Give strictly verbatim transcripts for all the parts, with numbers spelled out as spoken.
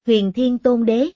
Huyền Thiên Tôn Đế.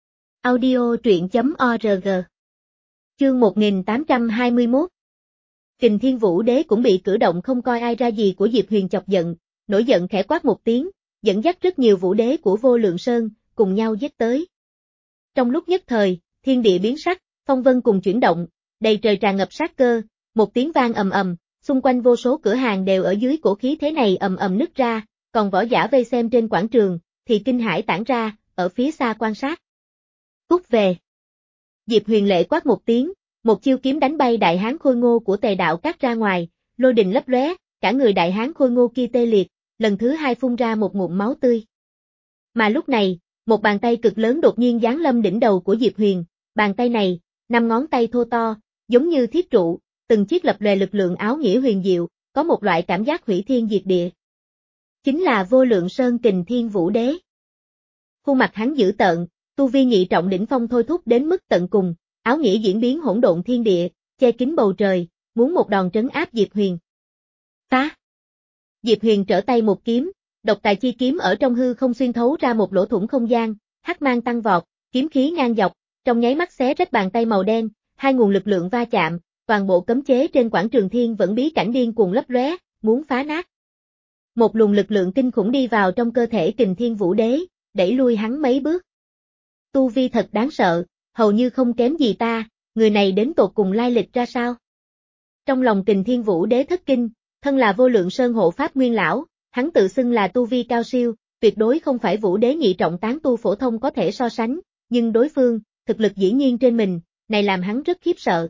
Audio truyện chấm org. Chương một nghìn tám trăm hai mươi mốt. Kình Thiên Vũ Đế cũng bị cử động không coi ai ra gì của Diệp Huyền chọc giận, nổi giận khẽ quát một tiếng, dẫn dắt rất nhiều vũ đế của Vô Lượng Sơn, cùng nhau giết tới. Trong lúc nhất thời, thiên địa biến sắc, phong vân cùng chuyển động, đầy trời tràn ngập sát cơ, một tiếng vang ầm ầm, xung quanh vô số cửa hàng đều ở dưới cổ khí thế này ầm ầm nứt ra, còn võ giả vây xem trên quảng trường, thì kinh hãi tản ra, ở phía xa quan sát. Cút về. Diệp Huyền lệ quát một tiếng, một chiêu kiếm đánh bay đại hán khôi ngô của Tề Đạo Các ra ngoài, lôi đình lấp lóe, cả người đại hán khôi ngô kia tê liệt, lần thứ hai phun ra một ngụm máu tươi. Mà lúc này, một bàn tay cực lớn đột nhiên giáng lâm đỉnh đầu của Diệp Huyền, bàn tay này, năm ngón tay thô to, giống như thiết trụ, từng chiếc lập lòe lực lượng áo nghĩa huyền diệu, có một loại cảm giác hủy thiên diệt địa. Chính là Vô Lượng Sơn Kình Thiên Vũ Đế. Khuôn mặt hắn dữ tợn, tu vi nhị trọng đỉnh phong thôi thúc đến mức tận cùng, áo nghĩa diễn biến hỗn độn thiên địa, che kín bầu trời, muốn một đòn trấn áp Diệp Huyền. Phá! Diệp Huyền trở tay một kiếm, độc tài chi kiếm ở trong hư không xuyên thấu ra một lỗ thủng không gian, hắc mang tăng vọt, kiếm khí ngang dọc, trong nháy mắt xé rách bàn tay màu đen, hai nguồn lực lượng va chạm, toàn bộ cấm chế trên quảng trường thiên vẫn bí cảnh điên cuồng lấp lóe, muốn phá nát. Một luồng lực lượng kinh khủng đi vào trong cơ thể Kình Thiên Vũ Đế, đẩy lui hắn mấy bước. Tu vi thật đáng sợ, hầu như không kém gì ta, người này đến tột cùng lai lịch ra sao? Trong lòng Kình Thiên Vũ Đế thất kinh, thân là Vô Lượng Sơn hộ pháp nguyên lão, hắn tự xưng là tu vi cao siêu, tuyệt đối không phải Vũ Đế nhị trọng tán tu phổ thông có thể so sánh, nhưng đối phương, thực lực dĩ nhiên trên mình, này làm hắn rất khiếp sợ.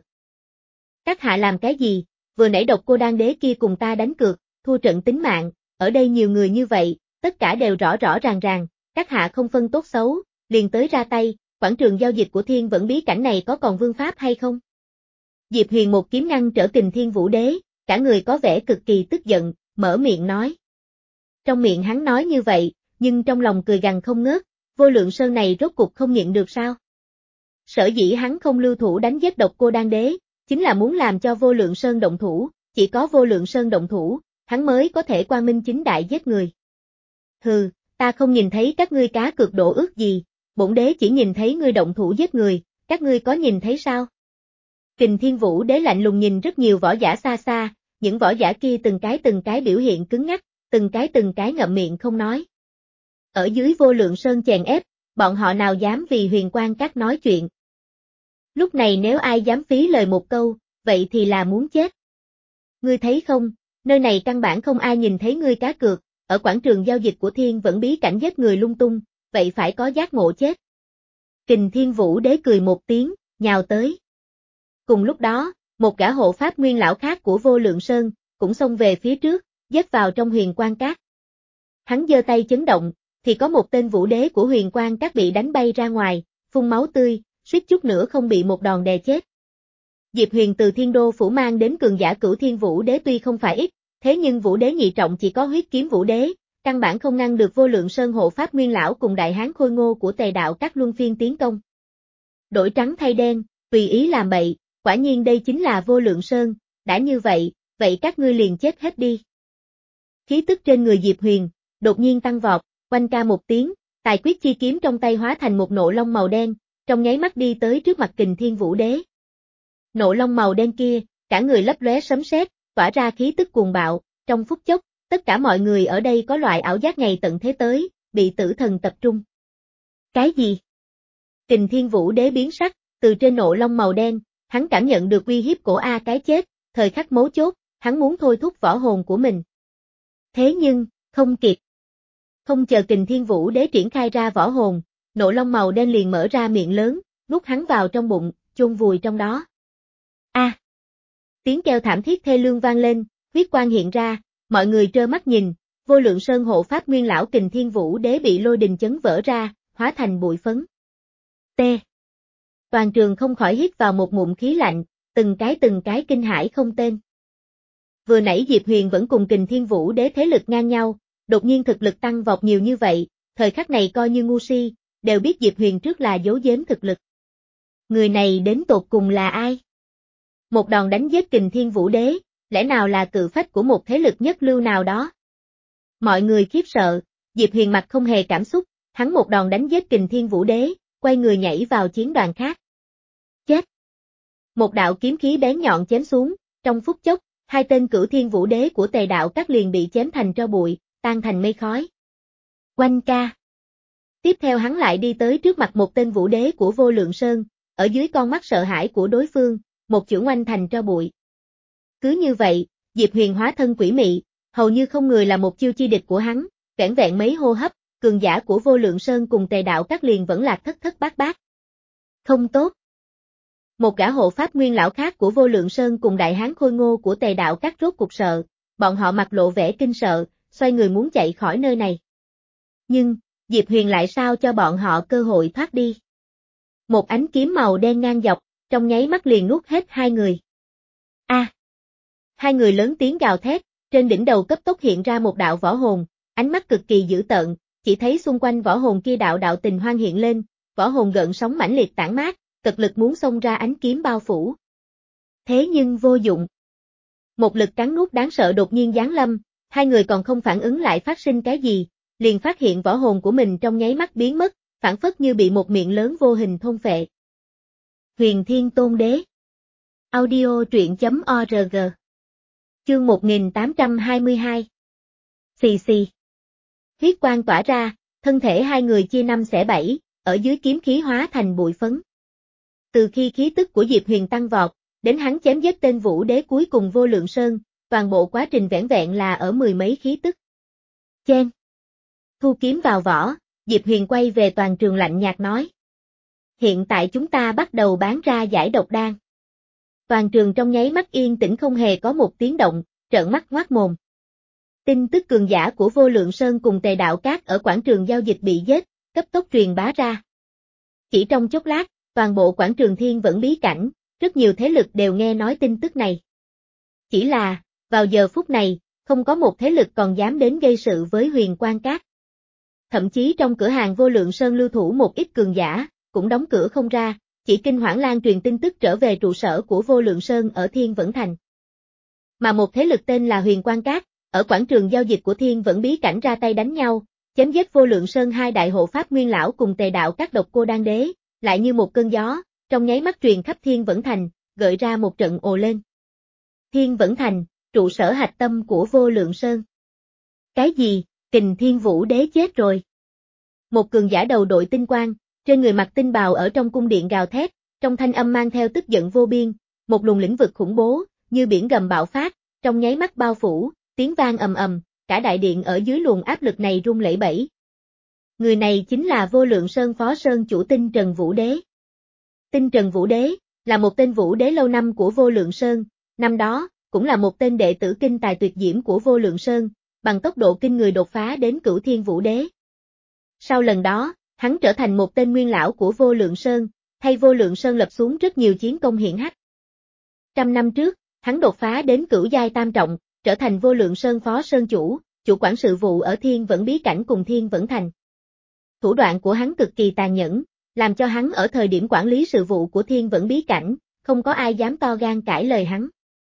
Các hạ làm cái gì? Vừa nãy Độc Cô Đan Đế kia cùng ta đánh cược, thua trận tính mạng, ở đây nhiều người như vậy, tất cả đều rõ rõ ràng ràng, các hạ không phân tốt xấu, liền tới ra tay, quảng trường giao dịch của thiên vẫn bí cảnh này có còn vương pháp hay không? Diệp Huyền một kiếm ngăn trở Kình Thiên Vũ Đế, cả người có vẻ cực kỳ tức giận, mở miệng nói. Trong miệng hắn nói như vậy, nhưng trong lòng cười gằn không ngớt, Vô Lượng Sơn này rốt cục không nhịn được sao? Sở dĩ hắn không lưu thủ đánh giết Độc Cô Đan Đế, chính là muốn làm cho Vô Lượng Sơn động thủ, chỉ có Vô Lượng Sơn động thủ, hắn mới có thể quang minh chính đại giết người. Hừ, ta không nhìn thấy các ngươi cá cược độ ước gì, bổn đế chỉ nhìn thấy ngươi động thủ giết người, các ngươi có nhìn thấy sao? Kình Thiên Vũ Đế lạnh lùng nhìn rất nhiều võ giả xa xa, những võ giả kia từng cái từng cái biểu hiện cứng ngắc, từng cái từng cái ngậm miệng không nói. Ở dưới Vô Lượng Sơn chèn ép, bọn họ nào dám vì Huyền Quang Các nói chuyện. Lúc này nếu ai dám phí lời một câu, vậy thì là muốn chết. Ngươi thấy không, nơi này căn bản không ai nhìn thấy ngươi cá cược, ở quảng trường giao dịch của thiên vẫn bí cảnh giết người lung tung, vậy phải có giác ngộ chết. Kình Thiên Vũ Đế cười một tiếng, nhào tới. Cùng lúc đó, một gã hộ pháp nguyên lão khác của Vô Lượng Sơn, cũng xông về phía trước, giết vào trong Huyền Quang Các. Hắn giơ tay chấn động, thì có một tên vũ đế của Huyền Quang Các bị đánh bay ra ngoài, phun máu tươi, suýt chút nữa không bị một đòn đè chết. Diệp Huyền từ Thiên Đô phủ mang đến cường giả Cửu Thiên Vũ Đế tuy không phải ít, thế nhưng Vũ Đế nhị trọng chỉ có huyết kiếm Vũ Đế, căn bản không ngăn được Vô Lượng Sơn hộ pháp nguyên lão cùng đại hán khôi ngô của Tề Đạo Các luân phiên tiến công. Đổi trắng thay đen, tùy ý làm bậy, quả nhiên đây chính là Vô Lượng Sơn, đã như vậy, vậy các ngươi liền chết hết đi. Khí tức trên người Diệp Huyền, đột nhiên tăng vọt, oanh ca một tiếng, tài quyết chi kiếm trong tay hóa thành một nộ long màu đen, trong nháy mắt đi tới trước mặt Kình Thiên Vũ Đế. Nộ long màu đen kia, cả người lấp lóe sấm sét, tỏa ra khí tức cuồng bạo, trong phút chốc, tất cả mọi người ở đây có loại ảo giác ngày tận thế tới, bị tử thần tập trung. Cái gì? Kình Thiên Vũ Đế biến sắc, từ trên nộ long màu đen, hắn cảm nhận được uy hiếp của A cái chết, thời khắc mấu chốt, hắn muốn thôi thúc võ hồn của mình. Thế nhưng, không kịp. Không chờ Kình Thiên Vũ Đế triển khai ra võ hồn, nộ long màu đen liền mở ra miệng lớn, nuốt hắn vào trong bụng, chôn vùi trong đó. A! À. Tiếng kêu thảm thiết thê lương vang lên, huyết quang hiện ra, mọi người trơ mắt nhìn, Vô Lượng Sơn hộ pháp nguyên lão Kình Thiên Vũ Đế bị lôi đình chấn vỡ ra, hóa thành bụi phấn. T. Toàn trường không khỏi hít vào một ngụm khí lạnh, từng cái từng cái kinh hãi không tên. Vừa nãy Diệp Huyền vẫn cùng Kình Thiên Vũ Đế thế lực ngang nhau, đột nhiên thực lực tăng vọt nhiều như vậy, thời khắc này coi như ngu si, đều biết Diệp Huyền trước là giấu giếm thực lực. Người này đến tột cùng là ai? Một đòn đánh giết Kình Thiên Vũ Đế, lẽ nào là cự phách của một thế lực nhất lưu nào đó? Mọi người khiếp sợ, Diệp Huyền mặt không hề cảm xúc, hắn một đòn đánh giết Kình Thiên Vũ Đế, quay người nhảy vào chiến đoàn khác. Chết! Một đạo kiếm khí bén nhọn chém xuống, trong phút chốc, hai tên Cửu Thiên Vũ Đế của Tề Đạo Các liền bị chém thành tro bụi, tan thành mây khói. Oanh ca! Tiếp theo hắn lại đi tới trước mặt một tên Vũ Đế của Vô Lượng Sơn, ở dưới con mắt sợ hãi của đối phương, một chưởng oanh thành tro bụi. Cứ như vậy, Diệp Huyền hóa thân quỷ mị, hầu như không người là một chiêu chi địch của hắn, vẻn vẹn mấy hô hấp, cường giả của Vô Lượng Sơn cùng Tề Đạo Các liền vẫn lạc thất thất bát bát. Không tốt. Một gã hộ pháp nguyên lão khác của Vô Lượng Sơn cùng đại hán khôi ngô của Tề Đạo Các rốt cục sợ, bọn họ mặt lộ vẻ kinh sợ, xoay người muốn chạy khỏi nơi này. Nhưng, Diệp Huyền lại sao cho bọn họ cơ hội thoát đi. Một ánh kiếm màu đen ngang dọc, trong nháy mắt liền nuốt hết hai người. A! À, hai người lớn tiếng gào thét, trên đỉnh đầu cấp tốc hiện ra một đạo võ hồn, ánh mắt cực kỳ dữ tợn, chỉ thấy xung quanh võ hồn kia đạo đạo tình hoang hiện lên, võ hồn gợn sóng mãnh liệt tản mát, cực lực muốn xông ra ánh kiếm bao phủ. Thế nhưng vô dụng. Một lực cắn nuốt đáng sợ đột nhiên giáng lâm, hai người còn không phản ứng lại phát sinh cái gì, liền phát hiện võ hồn của mình trong nháy mắt biến mất, phản phất như bị một miệng lớn vô hình thôn phệ. Huyền Thiên Tôn Đế. Audio truyện chấm org. Chương một nghìn tám trăm hai mươi hai. Xì xì. Huyết quang tỏa ra, thân thể hai người chia năm xẻ bảy, ở dưới kiếm khí hóa thành bụi phấn. Từ khi khí tức của Diệp Huyền tăng vọt, đến hắn chém giết tên Vũ Đế cuối cùng Vô Lượng Sơn, toàn bộ quá trình vẻn vẹn là ở mười mấy khí tức. Chen. Thu kiếm vào vỏ, Diệp Huyền quay về toàn trường lạnh nhạt nói. Hiện tại chúng ta bắt đầu bán ra giải độc đan. Toàn trường trong nháy mắt yên tĩnh không hề có một tiếng động, trợn mắt ngoác mồm. Tin tức cường giả của Vô Lượng Sơn cùng Tề Đạo Các ở quảng trường giao dịch bị giết, cấp tốc truyền bá ra. Chỉ trong chốc lát, toàn bộ quảng trường Thiên Vẫn bí cảnh, rất nhiều thế lực đều nghe nói tin tức này. Chỉ là, vào giờ phút này, không có một thế lực còn dám đến gây sự với Huyền Quang Các. Thậm chí trong cửa hàng Vô Lượng Sơn lưu thủ một ít cường giả, cũng đóng cửa không ra, chỉ kinh hoảng lan truyền tin tức trở về trụ sở của Vô Lượng Sơn ở Thiên Vẫn Thành. Mà một thế lực tên là Huyền Quang Các, ở quảng trường giao dịch của Thiên Vẫn bí cảnh ra tay đánh nhau, chém giết Vô Lượng Sơn hai đại hộ pháp nguyên lão cùng Tề Đạo Các Độc Cô Đan Đế, lại như một cơn gió, trong nháy mắt truyền khắp Thiên Vẫn Thành, gợi ra một trận ồ lên. Thiên Vẫn Thành, trụ sở hạch tâm của Vô Lượng Sơn. Cái gì, Kình Thiên Vũ Đế chết rồi. Một cường giả đầu đội tinh quang, trên người mặc tinh bào ở trong cung điện gào thét, trong thanh âm mang theo tức giận vô biên, một luồng lĩnh vực khủng bố, như biển gầm bạo phát, trong nháy mắt bao phủ, tiếng vang ầm ầm, cả đại điện ở dưới luồng áp lực này rung lẩy bẩy. Người này chính là Vô Lượng Sơn Phó Sơn chủ Tinh Trần Vũ Đế. Tinh Trần Vũ Đế, là một tên Vũ Đế lâu năm của Vô Lượng Sơn, năm đó, cũng là một tên đệ tử kinh tài tuyệt diễm của Vô Lượng Sơn, bằng tốc độ kinh người đột phá đến Cửu Thiên Vũ Đế. Sau lần đó, hắn trở thành một tên nguyên lão của Vô Lượng Sơn, thay Vô Lượng Sơn lập xuống rất nhiều chiến công hiển hách. Trăm năm trước, hắn đột phá đến cửu giai tam trọng, trở thành Vô Lượng Sơn Phó Sơn chủ, chủ quản sự vụ ở Thiên Vẫn bí cảnh cùng Thiên Vẫn Thành. Thủ đoạn của hắn cực kỳ tàn nhẫn, làm cho hắn ở thời điểm quản lý sự vụ của Thiên Vẫn bí cảnh, không có ai dám to gan cãi lời hắn.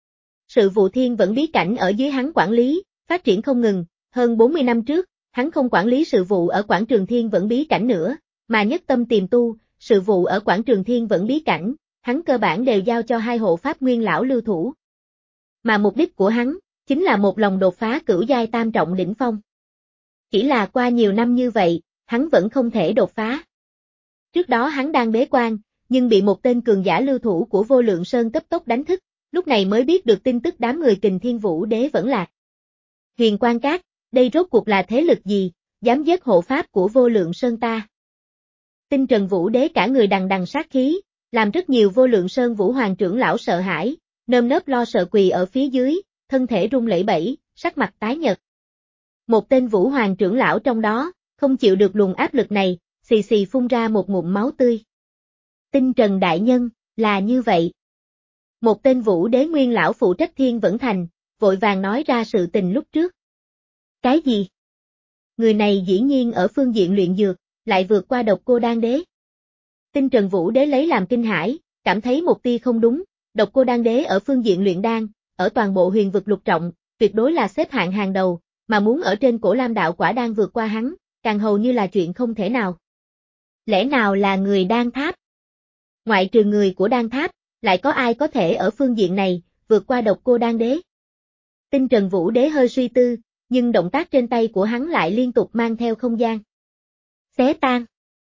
Sự vụ Thiên Vẫn bí cảnh ở dưới hắn quản lý, phát triển không ngừng, hơn bốn mươi năm trước, hắn không quản lý sự vụ ở quảng trường Thiên Vẫn bí cảnh nữa, mà nhất tâm tiềm tu, sự vụ ở quảng trường Thiên Vẫn bí cảnh, hắn cơ bản đều giao cho hai hộ pháp nguyên lão lưu thủ. Mà mục đích của hắn, chính là một lòng đột phá cửu giai tam trọng đỉnh phong. Chỉ là qua nhiều năm như vậy, hắn vẫn không thể đột phá. Trước đó hắn đang bế quan, nhưng bị một tên cường giả lưu thủ của Vô Lượng Sơn cấp tốc đánh thức, lúc này mới biết được tin tức đám người Kình Thiên Vũ Đế vẫn lạc. Huyền Quang Các, đây rốt cuộc là thế lực gì, dám giết hộ pháp của Vô Lượng Sơn ta? Tinh Trần Vũ Đế cả người đằng đằng sát khí, làm rất nhiều Vô Lượng Sơn Vũ Hoàng trưởng lão sợ hãi, nơm nớp lo sợ quỳ ở phía dưới, thân thể run lẩy bẩy, sắc mặt tái nhợt. Một tên Vũ Hoàng trưởng lão trong đó, không chịu được luồng áp lực này, xì xì phun ra một ngụm máu tươi. Tinh Trần đại nhân, là như vậy. Một tên Vũ Đế nguyên lão phụ trách Thiên Vẫn Thành, vội vàng nói ra sự tình lúc trước. Cái gì? Người này dĩ nhiên ở phương diện luyện dược, lại vượt qua Độc Cô Đan Đế. Tinh Trần Vũ Đế lấy làm kinh hãi, cảm thấy một tia không đúng, Độc Cô Đan Đế ở phương diện luyện đan, ở toàn bộ huyền vực lục trọng, tuyệt đối là xếp hạng hàng đầu, mà muốn ở trên Cổ Lam đạo quả đan vượt qua hắn, càng hầu như là chuyện không thể nào. Lẽ nào là người Đan Tháp? Ngoại trừ người của Đan Tháp, lại có ai có thể ở phương diện này, vượt qua Độc Cô Đan Đế? Tinh Trần Vũ Đế hơi suy tư, nhưng động tác trên tay của hắn lại liên tục mang theo không gian xé tan.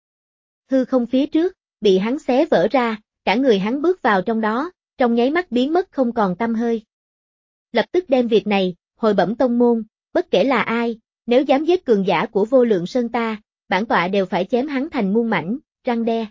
Hư không phía trước, bị hắn xé vỡ ra, cả người hắn bước vào trong đó, trong nháy mắt biến mất không còn tăm hơi. Lập tức đem việc này, hồi bẩm tông môn, bất kể là ai, nếu dám giết cường giả của Vô Lượng Sơn ta, bản tọa đều phải chém hắn thành muôn mảnh, răng đe.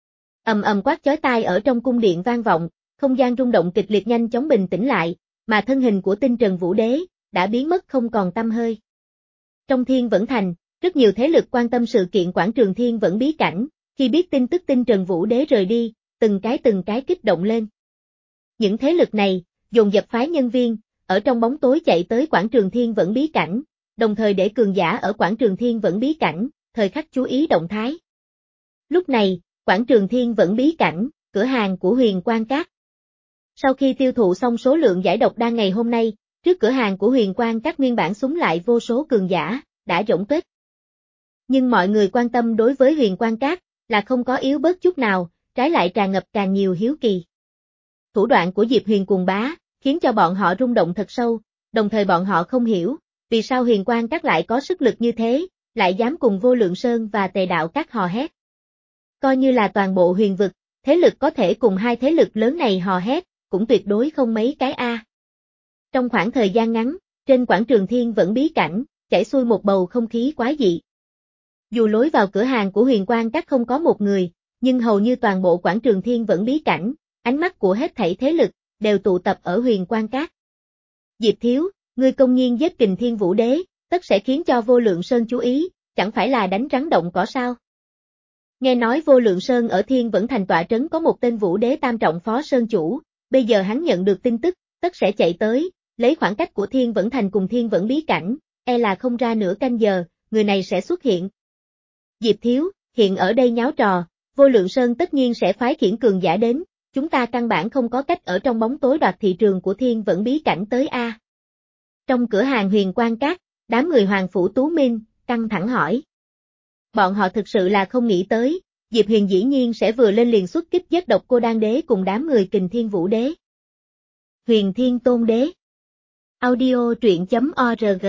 Ầm ầm quát chói tai ở trong cung điện vang vọng, không gian rung động kịch liệt nhanh chóng bình tĩnh lại, mà thân hình của Tinh Trần Vũ Đế đã biến mất không còn tăm hơi. Trong Thiên Vẫn Thành, rất nhiều thế lực quan tâm sự kiện quảng trường Thiên Vẫn bí cảnh, khi biết tin tức Tinh Trần Vũ Đế rời đi, từng cái từng cái kích động lên. Những thế lực này, dồn dập phái nhân viên, ở trong bóng tối chạy tới quảng trường Thiên Vẫn bí cảnh, đồng thời để cường giả ở quảng trường Thiên Vẫn bí cảnh, thời khắc chú ý động thái. Lúc này, quảng trường Thiên Vẫn bí cảnh, cửa hàng của Huyền Quang Các. Sau khi tiêu thụ xong số lượng giải độc đan ngày hôm nay, trước cửa hàng của Huyền Quang Các nguyên bản súng lại vô số cường giả, đã rỗng tuếch. Nhưng mọi người quan tâm đối với Huyền Quang Các, là không có yếu bớt chút nào, trái lại tràn ngập càng nhiều hiếu kỳ. Thủ đoạn của Diệp Huyền cuồng bá, khiến cho bọn họ rung động thật sâu, đồng thời bọn họ không hiểu, vì sao Huyền Quang Các lại có sức lực như thế, lại dám cùng Vô Lượng Sơn và Tề Đạo Các hò hét. Coi như là toàn bộ huyền vực, thế lực có thể cùng hai thế lực lớn này hò hét, cũng tuyệt đối không mấy cái a. Trong khoảng thời gian ngắn, trên quảng trường Thiên Vẫn bí cảnh, chảy xuôi một bầu không khí quái dị. Dù lối vào cửa hàng của Huyền Quang Các không có một người, nhưng hầu như toàn bộ quảng trường Thiên Vẫn bí cảnh, ánh mắt của hết thảy thế lực, đều tụ tập ở Huyền Quang Các. Diệp Thiếu, ngươi công nhiên giết Kình Thiên Vũ Đế, tất sẽ khiến cho Vô Lượng Sơn chú ý, chẳng phải là đánh rắn động cỏ sao? Nghe nói Vô Lượng Sơn ở Thiên Vẫn Thành tọa trấn có một tên Vũ Đế tam trọng phó sơn chủ, bây giờ hắn nhận được tin tức, tất sẽ chạy tới, lấy khoảng cách của Thiên Vẫn Thành cùng Thiên Vẫn bí cảnh, e là không ra nửa canh giờ, người này sẽ xuất hiện. Diệp Thiếu, hiện ở đây nháo trò, Vô Lượng Sơn tất nhiên sẽ phái khiển cường giả đến, chúng ta căn bản không có cách ở trong bóng tối đoạt thị trường của Thiên Vẫn bí cảnh tới a. Trong cửa hàng Huyền Quang Các, đám người Hoàng Phủ Tú Minh, căng thẳng hỏi. Bọn họ thực sự là không nghĩ tới, Diệp Huyền dĩ nhiên sẽ vừa lên liền xuất kích giết Độc Cô Đan Đế cùng đám người Kình Thiên Vũ Đế. Huyền Thiên Tôn Đế. Audio truyện chấm org.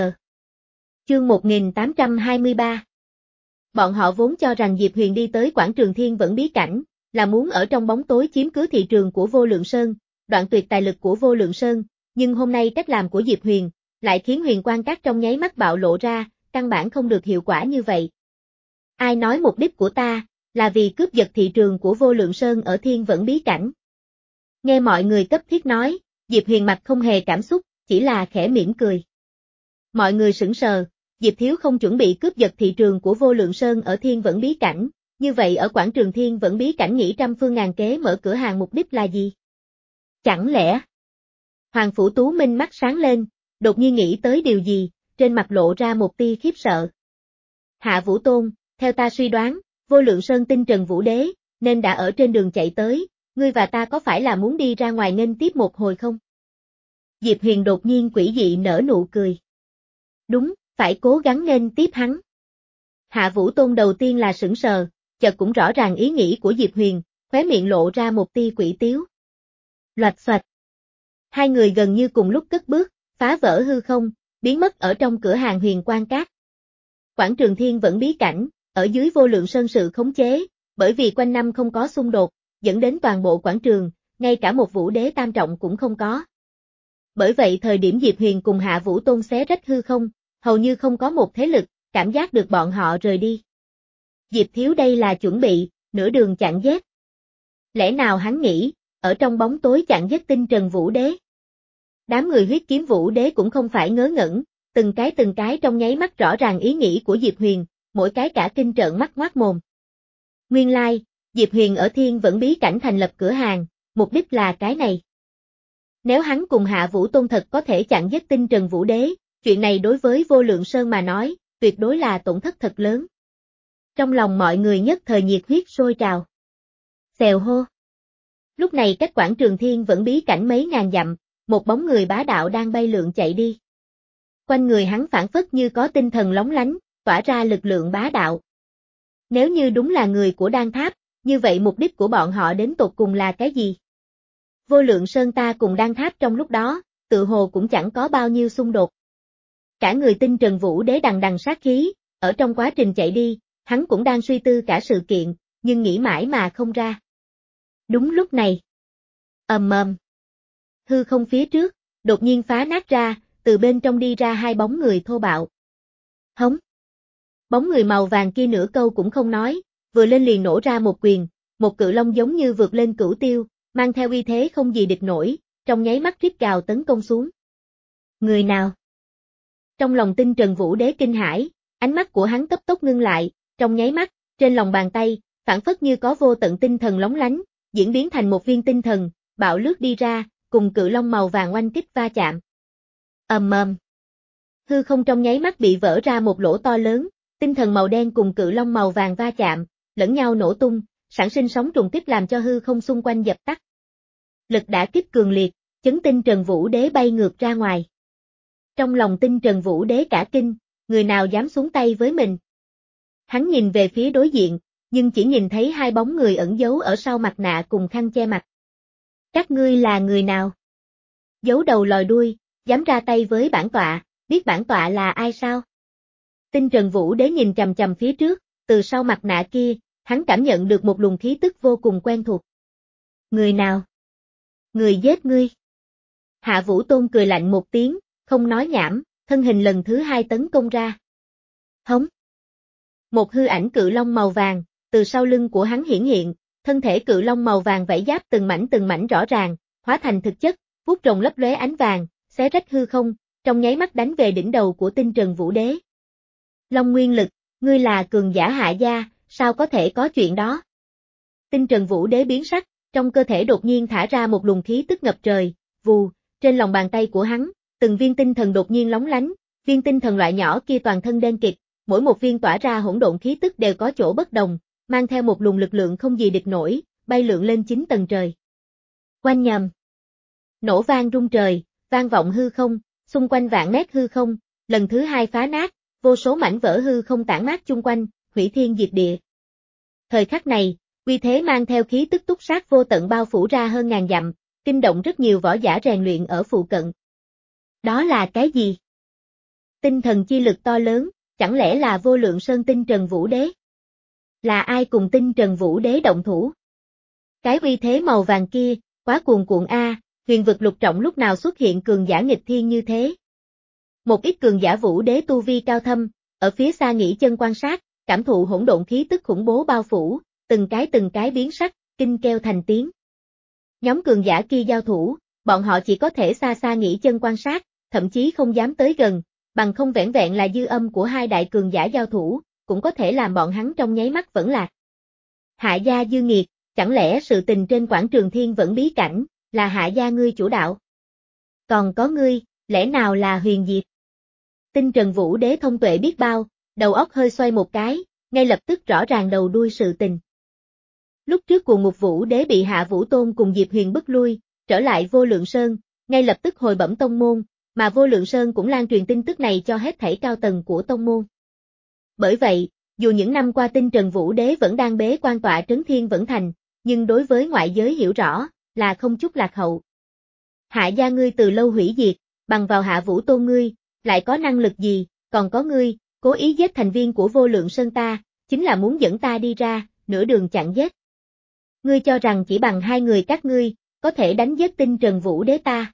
Chương một nghìn tám trăm hai mươi ba. Bọn họ vốn cho rằng Diệp Huyền đi tới quảng trường Thiên Vẫn bí cảnh, là muốn ở trong bóng tối chiếm cứ thị trường của Vô Lượng Sơn, đoạn tuyệt tài lực của Vô Lượng Sơn, nhưng hôm nay cách làm của Diệp Huyền, lại khiến Huyền Quang Các trong nháy mắt bạo lộ ra, căn bản không được hiệu quả như vậy. Ai nói mục đích của ta, là vì cướp giật thị trường của Vô Lượng Sơn ở Thiên Vẫn bí cảnh? Nghe mọi người cấp thiết nói, Diệp Huyền mặt không hề cảm xúc, chỉ là khẽ mỉm cười. Mọi người sững sờ, Diệp Thiếu không chuẩn bị cướp giật thị trường của Vô Lượng Sơn ở Thiên Vẫn bí cảnh, như vậy ở quảng trường Thiên Vẫn bí cảnh nghĩ trăm phương ngàn kế mở cửa hàng mục đích là gì? Chẳng lẽ? Hoàng Phủ Tú Minh mắt sáng lên, đột nhiên nghĩ tới điều gì, trên mặt lộ ra một tia khiếp sợ. Hạ Vũ Tôn, theo ta suy đoán, Vô Lượng Sơn Tinh Trần Vũ Đế, nên đã ở trên đường chạy tới, ngươi và ta có phải là muốn đi ra ngoài nghênh tiếp một hồi không? Diệp Huyền đột nhiên quỷ dị nở nụ cười. Đúng, phải cố gắng nghênh tiếp hắn. Hạ Vũ Tôn đầu tiên là sững sờ, chợt cũng rõ ràng ý nghĩ của Diệp Huyền, khóe miệng lộ ra một tia quỷ tiếu. Loạch xoạch. Hai người gần như cùng lúc cất bước, phá vỡ hư không, biến mất ở trong cửa hàng Huyền Quang Các. Quảng trường Thiên Vẫn bí cảnh, ở dưới Vô Lượng Sơn sự khống chế, bởi vì quanh năm không có xung đột, dẫn đến toàn bộ quảng trường, ngay cả một Vũ Đế tam trọng cũng không có. Bởi vậy thời điểm Diệp Huyền cùng Hạ Vũ Tôn xé rách hư không, hầu như không có một thế lực, cảm giác được bọn họ rời đi. Diệp Thiếu đây là chuẩn bị, nửa đường chặn giết. Lẽ nào hắn nghĩ, ở trong bóng tối chặn giết Tinh Trần Vũ Đế? Đám người Huyết Kiếm Vũ Đế cũng không phải ngớ ngẩn, từng cái từng cái trong nháy mắt rõ ràng ý nghĩ của Diệp Huyền, mỗi cái cả kinh trợn mắt ngoác mồm. Nguyên lai, like, Diệp Huyền ở Thiên Vẫn bí cảnh thành lập cửa hàng, mục đích là cái này. Nếu hắn cùng Hạ Vũ Tôn thật có thể chặn giết Tinh Trần Vũ Đế, chuyện này đối với Vô Lượng Sơn mà nói, tuyệt đối là tổn thất thật lớn. Trong lòng mọi người nhất thời nhiệt huyết sôi trào. Xèo hô. Lúc này cách quảng trường Thiên Vẫn bí cảnh mấy ngàn dặm, một bóng người bá đạo đang bay lượn chạy đi. Quanh người hắn phảng phất như có tinh thần lóng lánh, tỏa ra lực lượng bá đạo. Nếu như đúng là người của Đan Tháp, như vậy mục đích của bọn họ đến tột cùng là cái gì? Vô Lượng Sơn ta cùng Đan Tháp trong lúc đó, tự hồ cũng chẳng có bao nhiêu xung đột. Cả người Tinh Trần Vũ Đế đằng đằng sát khí, ở trong quá trình chạy đi, hắn cũng đang suy tư cả sự kiện, nhưng nghĩ mãi mà không ra. Đúng lúc này, ầm ầm, hư không phía trước, đột nhiên phá nát ra, từ bên trong đi ra hai bóng người thô bạo. Hống! Bóng người màu vàng kia nửa câu cũng không nói, vừa lên liền nổ ra một quyền, một cự long giống như vượt lên cửu tiêu, mang theo uy thế không gì địch nổi, trong nháy mắt rít gào tấn công xuống. Người nào? Trong lòng Tinh Trần Vũ Đế kinh hãi, ánh mắt của hắn cấp tốc ngưng lại, trong nháy mắt, trên lòng bàn tay, phảng phất như có vô tận tinh thần lóng lánh, diễn biến thành một viên tinh thần, bạo lướt đi ra, cùng cự long màu vàng oanh kích va chạm. Ầm ầm. Hư không trong nháy mắt bị vỡ ra một lỗ to lớn, tinh thần màu đen cùng cự long màu vàng va chạm, lẫn nhau nổ tung, sản sinh sóng trùng kích làm cho hư không xung quanh dập tắt. Lực đả kích cường liệt, chấn Tinh Trần Vũ Đế bay ngược ra ngoài. Trong lòng Tinh Trần Vũ Đế cả kinh, người nào dám xuống tay với mình? Hắn nhìn về phía đối diện, nhưng chỉ nhìn thấy hai bóng người ẩn giấu ở sau mặt nạ cùng khăn che mặt. Các ngươi là người nào? Giấu đầu lòi đuôi, dám ra tay với bản tọa, biết bản tọa là ai sao? Tinh Trần Vũ Đế nhìn chằm chằm phía trước, từ sau mặt nạ kia, hắn cảm nhận được một luồng khí tức vô cùng quen thuộc. Người nào? Người giết ngươi. Hạ Vũ Tôn cười lạnh một tiếng, không nói nhảm, thân hình lần thứ hai tấn công ra. Hống. Một hư ảnh cự long màu vàng, từ sau lưng của hắn hiển hiện, thân thể cự long màu vàng vảy giáp từng mảnh từng mảnh rõ ràng, hóa thành thực chất, vuốt rồng lấp lóe ánh vàng, xé rách hư không, trong nháy mắt đánh về đỉnh đầu của Tinh Trần Vũ Đế. Long Nguyên Lực, ngươi là cường giả hạ gia, sao có thể có chuyện đó? Tinh Trần Vũ Đế biến sắc, trong cơ thể đột nhiên thả ra một luồng khí tức ngập trời, vù, trên lòng bàn tay của hắn, từng viên tinh thần đột nhiên lóng lánh, viên tinh thần loại nhỏ kia toàn thân đen kịt, mỗi một viên tỏa ra hỗn độn khí tức đều có chỗ bất đồng, mang theo một luồng lực lượng không gì địch nổi, bay lượn lên chín tầng trời. Oanh nhầm. Nổ vang rung trời, vang vọng hư không, xung quanh vạn mét hư không, lần thứ hai phá nát, vô số mảnh vỡ hư không tản mát chung quanh, hủy thiên diệt địa. Thời khắc này, uy thế mang theo khí tức túc sát vô tận bao phủ ra hơn ngàn dặm, kinh động rất nhiều võ giả rèn luyện ở phụ cận. Đó là cái gì? Tinh thần chi lực to lớn, chẳng lẽ là Vô Lượng Sơn Tinh Trần Vũ Đế? Là ai cùng Tinh Trần Vũ Đế động thủ? Cái uy thế màu vàng kia, quá cuồn cuộn a, huyền vực lục trọng lúc nào xuất hiện cường giả nghịch thiên như thế? Một ít cường giả Vũ Đế tu vi cao thâm, ở phía xa nghỉ chân quan sát, cảm thụ hỗn độn khí tức khủng bố bao phủ, từng cái từng cái biến sắc, kinh kêu thành tiếng. Nhóm cường giả kia giao thủ, bọn họ chỉ có thể xa xa nghỉ chân quan sát, thậm chí không dám tới gần, bằng không vẻn vẹn là dư âm của hai đại cường giả giao thủ, cũng có thể làm bọn hắn trong nháy mắt vẫn lạc. Hạ gia dư nghiệt, chẳng lẽ sự tình trên quảng trường thiên vẫn bí cảnh, là hạ gia ngươi chủ đạo? Còn có ngươi, lẽ nào là huyền diệt? Tinh Trần Vũ Đế thông tuệ biết bao, đầu óc hơi xoay một cái, ngay lập tức rõ ràng đầu đuôi sự tình. Lúc trước Cuồng Ngục Vũ Đế bị Hạ Vũ Tôn cùng Diệp Huyền bức lui, trở lại Vô Lượng Sơn, ngay lập tức hồi bẩm tông môn, mà Vô Lượng Sơn cũng lan truyền tin tức này cho hết thảy cao tầng của tông môn. Bởi vậy, dù những năm qua Tinh Trần Vũ Đế vẫn đang bế quan tọa trấn Thiên Vẫn Thành, nhưng đối với ngoại giới hiểu rõ, là không chút lạc hậu. Hạ gia ngươi từ lâu hủy diệt, bằng vào Hạ Vũ Tôn ngươi, lại có năng lực gì, còn có ngươi, cố ý giết thành viên của Vô Lượng Sơn ta, chính là muốn dẫn ta đi ra, nửa đường chặn giết. Ngươi cho rằng chỉ bằng hai người các ngươi, có thể đánh giết Tinh Trần Vũ Đế ta.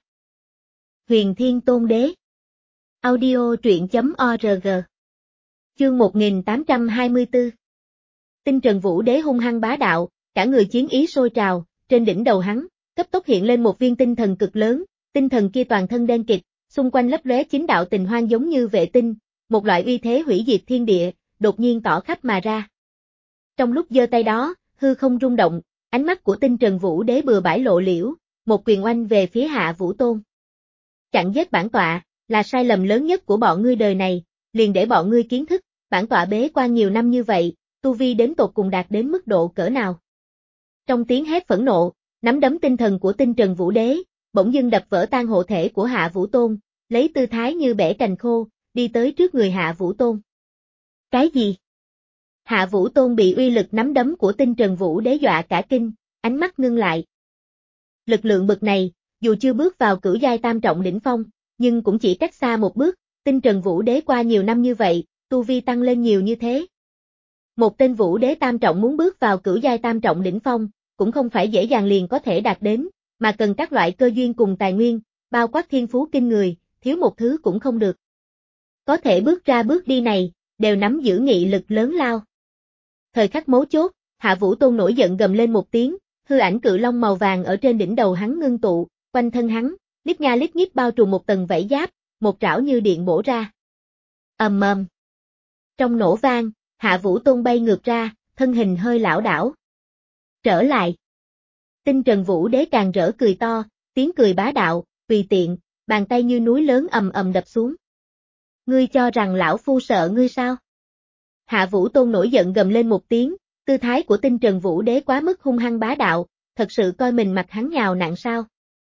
Huyền Thiên Tôn Đế. Audio truyện chấm org. Chương một nghìn tám trăm hai mươi tư. Tinh Trần Vũ Đế hung hăng bá đạo, cả người chiến ý sôi trào, trên đỉnh đầu hắn, cấp tốc hiện lên một viên tinh thần cực lớn, tinh thần kia toàn thân đen kịt, xung quanh lấp lóe chín đạo tình hoang giống như vệ tinh, một loại uy thế hủy diệt thiên địa, đột nhiên tỏ khắp mà ra. Trong lúc giơ tay đó, hư không rung động, ánh mắt của Tinh Trần Vũ Đế bừa bãi lộ liễu, một quyền oanh về phía Hạ Vũ Tôn. Chặn giết bản tọa, là sai lầm lớn nhất của bọn ngươi đời này, liền để bọn ngươi kiến thức, bản tọa bế quan nhiều năm như vậy, tu vi đến tột cùng đạt đến mức độ cỡ nào. Trong tiếng hét phẫn nộ, nắm đấm tinh thần của Tinh Trần Vũ Đế, bỗng dưng đập vỡ tan hộ thể của Hạ Vũ Tôn, lấy tư thái như bẻ cành khô, đi tới trước người Hạ Vũ Tôn. Cái gì? Hạ Vũ Tôn bị uy lực nắm đấm của Tinh Trần Vũ Đế dọa cả kinh, ánh mắt ngưng lại. Lực lượng bực này, dù chưa bước vào cửu giai tam trọng đỉnh phong, nhưng cũng chỉ cách xa một bước, Tinh Trần Vũ Đế qua nhiều năm như vậy, tu vi tăng lên nhiều như thế. Một tên Vũ Đế tam trọng muốn bước vào cửu giai tam trọng đỉnh phong, cũng không phải dễ dàng liền có thể đạt đến, mà cần các loại cơ duyên cùng tài nguyên, bao quát thiên phú kinh người, thiếu một thứ cũng không được. Có thể bước ra bước đi này, đều nắm giữ nghị lực lớn lao. Thời khắc mấu chốt, Hạ Vũ Tôn nổi giận gầm lên một tiếng, hư ảnh cự long màu vàng ở trên đỉnh đầu hắn ngưng tụ, quanh thân hắn, lít nha lít nhít bao trùm một tầng vảy giáp, một trảo như điện bổ ra. Ầm ầm. Trong nổ vang, Hạ Vũ Tôn bay ngược ra, thân hình hơi lảo đảo. Trở lại. Tinh Trần Vũ Đế càng rỡ cười to, tiếng cười bá đạo, tùy tiện, bàn tay như núi lớn ầm ầm đập xuống. Ngươi cho rằng lão phu sợ ngươi sao? Hạ Vũ Tôn nổi giận gầm lên một tiếng, tư thái của Tinh Trần Vũ Đế quá mức hung hăng bá đạo, thật sự coi mình mặc hắn nhào nặng sao?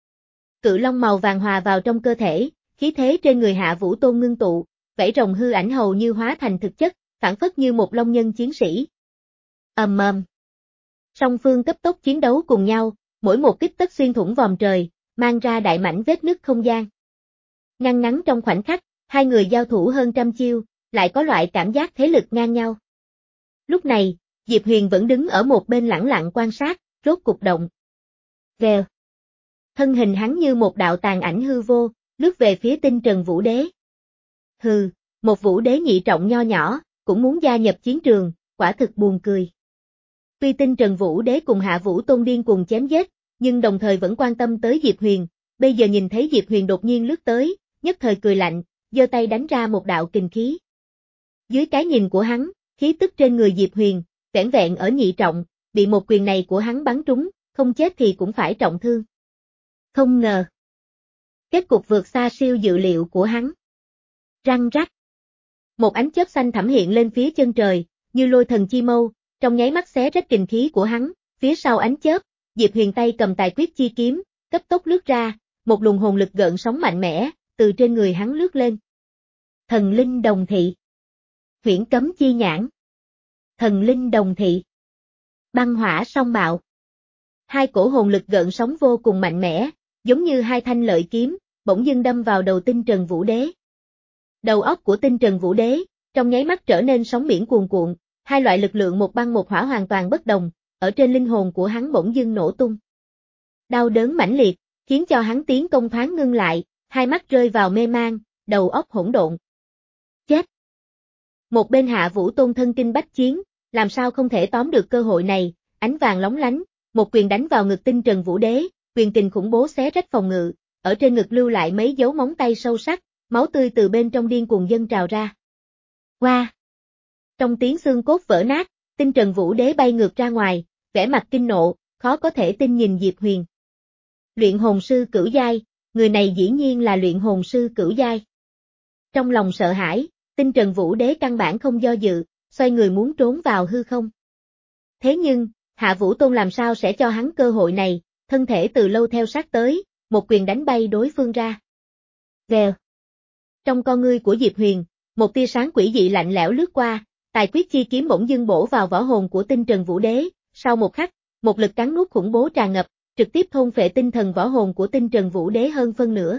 Cự long màu vàng hòa vào trong cơ thể, khí thế trên người Hạ Vũ Tôn ngưng tụ, vảy rồng hư ảnh hầu như hóa thành thực chất, phản phất như một long nhân chiến sĩ. Ầm ầm. Song phương cấp tốc chiến đấu cùng nhau, mỗi một kích tất xuyên thủng vòm trời, mang ra đại mảnh vết nứt không gian. Ngăn ngắn trong khoảnh khắc, hai người giao thủ hơn trăm chiêu, lại có loại cảm giác thế lực ngang nhau. Lúc này, Diệp Huyền vẫn đứng ở một bên lẳng lặng quan sát, rốt cục động. Vèo. Thân hình hắn như một đạo tàn ảnh hư vô, lướt về phía Tinh Trần Vũ Đế. Hừ, một Vũ Đế nhị trọng nho nhỏ, cũng muốn gia nhập chiến trường, quả thực buồn cười. Tuy Tinh Trần Vũ Đế cùng Hạ Vũ Tôn điên cùng chém giết, nhưng đồng thời vẫn quan tâm tới Diệp Huyền, bây giờ nhìn thấy Diệp Huyền đột nhiên lướt tới, nhất thời cười lạnh, giơ tay đánh ra một đạo kình khí. Dưới cái nhìn của hắn, khí tức trên người Diệp Huyền, vẻn vẹn ở nhị trọng, bị một quyền này của hắn bắn trúng, không chết thì cũng phải trọng thương. Không ngờ. Kết cục vượt xa siêu dự liệu của hắn. Răng rắc. Một ánh chớp xanh thẳm hiện lên phía chân trời, như lôi thần chi mâu, trong nháy mắt xé rách kình khí của hắn, phía sau ánh chớp, Diệp Huyền tay cầm tài quyết chi kiếm, cấp tốc lướt ra, một luồng hồn lực gợn sóng mạnh mẽ, từ trên người hắn lướt lên. Thần linh đồng thị. Huyễn cấm chi nhãn. Thần linh đồng thị. Băng hỏa song bạo. Hai cổ hồn lực gợn sóng vô cùng mạnh mẽ, giống như hai thanh lợi kiếm, bỗng dưng đâm vào đầu Tinh Trần Vũ Đế. Đầu óc của Tinh Trần Vũ Đế, trong nháy mắt trở nên sóng biển cuồn cuộn, hai loại lực lượng một băng một hỏa hoàn toàn bất đồng, ở trên linh hồn của hắn bỗng dưng nổ tung. Đau đớn mãnh liệt, khiến cho hắn tiến công thoáng ngưng lại, hai mắt rơi vào mê mang, đầu óc hỗn độn. Chết! Một bên Hạ Vũ Tôn thân kinh bách chiến, làm sao không thể tóm được cơ hội này, ánh vàng lóng lánh, một quyền đánh vào ngực Tinh Trần Vũ Đế, quyền kình khủng bố xé rách phòng ngự, ở trên ngực lưu lại mấy dấu móng tay sâu sắc, máu tươi từ bên trong điên cuồng dâng trào ra. Qua! Wow. Trong tiếng xương cốt vỡ nát, Tinh Trần Vũ Đế bay ngược ra ngoài, vẻ mặt kinh nộ, khó có thể tin nhìn Diệp Huyền. Luyện hồn sư cửu giai, người này dĩ nhiên là luyện hồn sư cửu giai. Trong lòng sợ hãi, Tinh Trần Vũ Đế căn bản không do dự, xoay người muốn trốn vào hư không. Thế nhưng, Hạ Vũ Tôn làm sao sẽ cho hắn cơ hội này, thân thể từ lâu theo sát tới, một quyền đánh bay đối phương ra. Vèo. Trong con ngươi của Diệp Huyền, một tia sáng quỷ dị lạnh lẽo lướt qua, tài quyết chi kiếm bỗng dưng bổ vào võ hồn của Tinh Trần Vũ Đế, sau một khắc, một lực cắn nuốt khủng bố tràn ngập, trực tiếp thôn phệ tinh thần võ hồn của Tinh Trần Vũ Đế hơn phân nửa.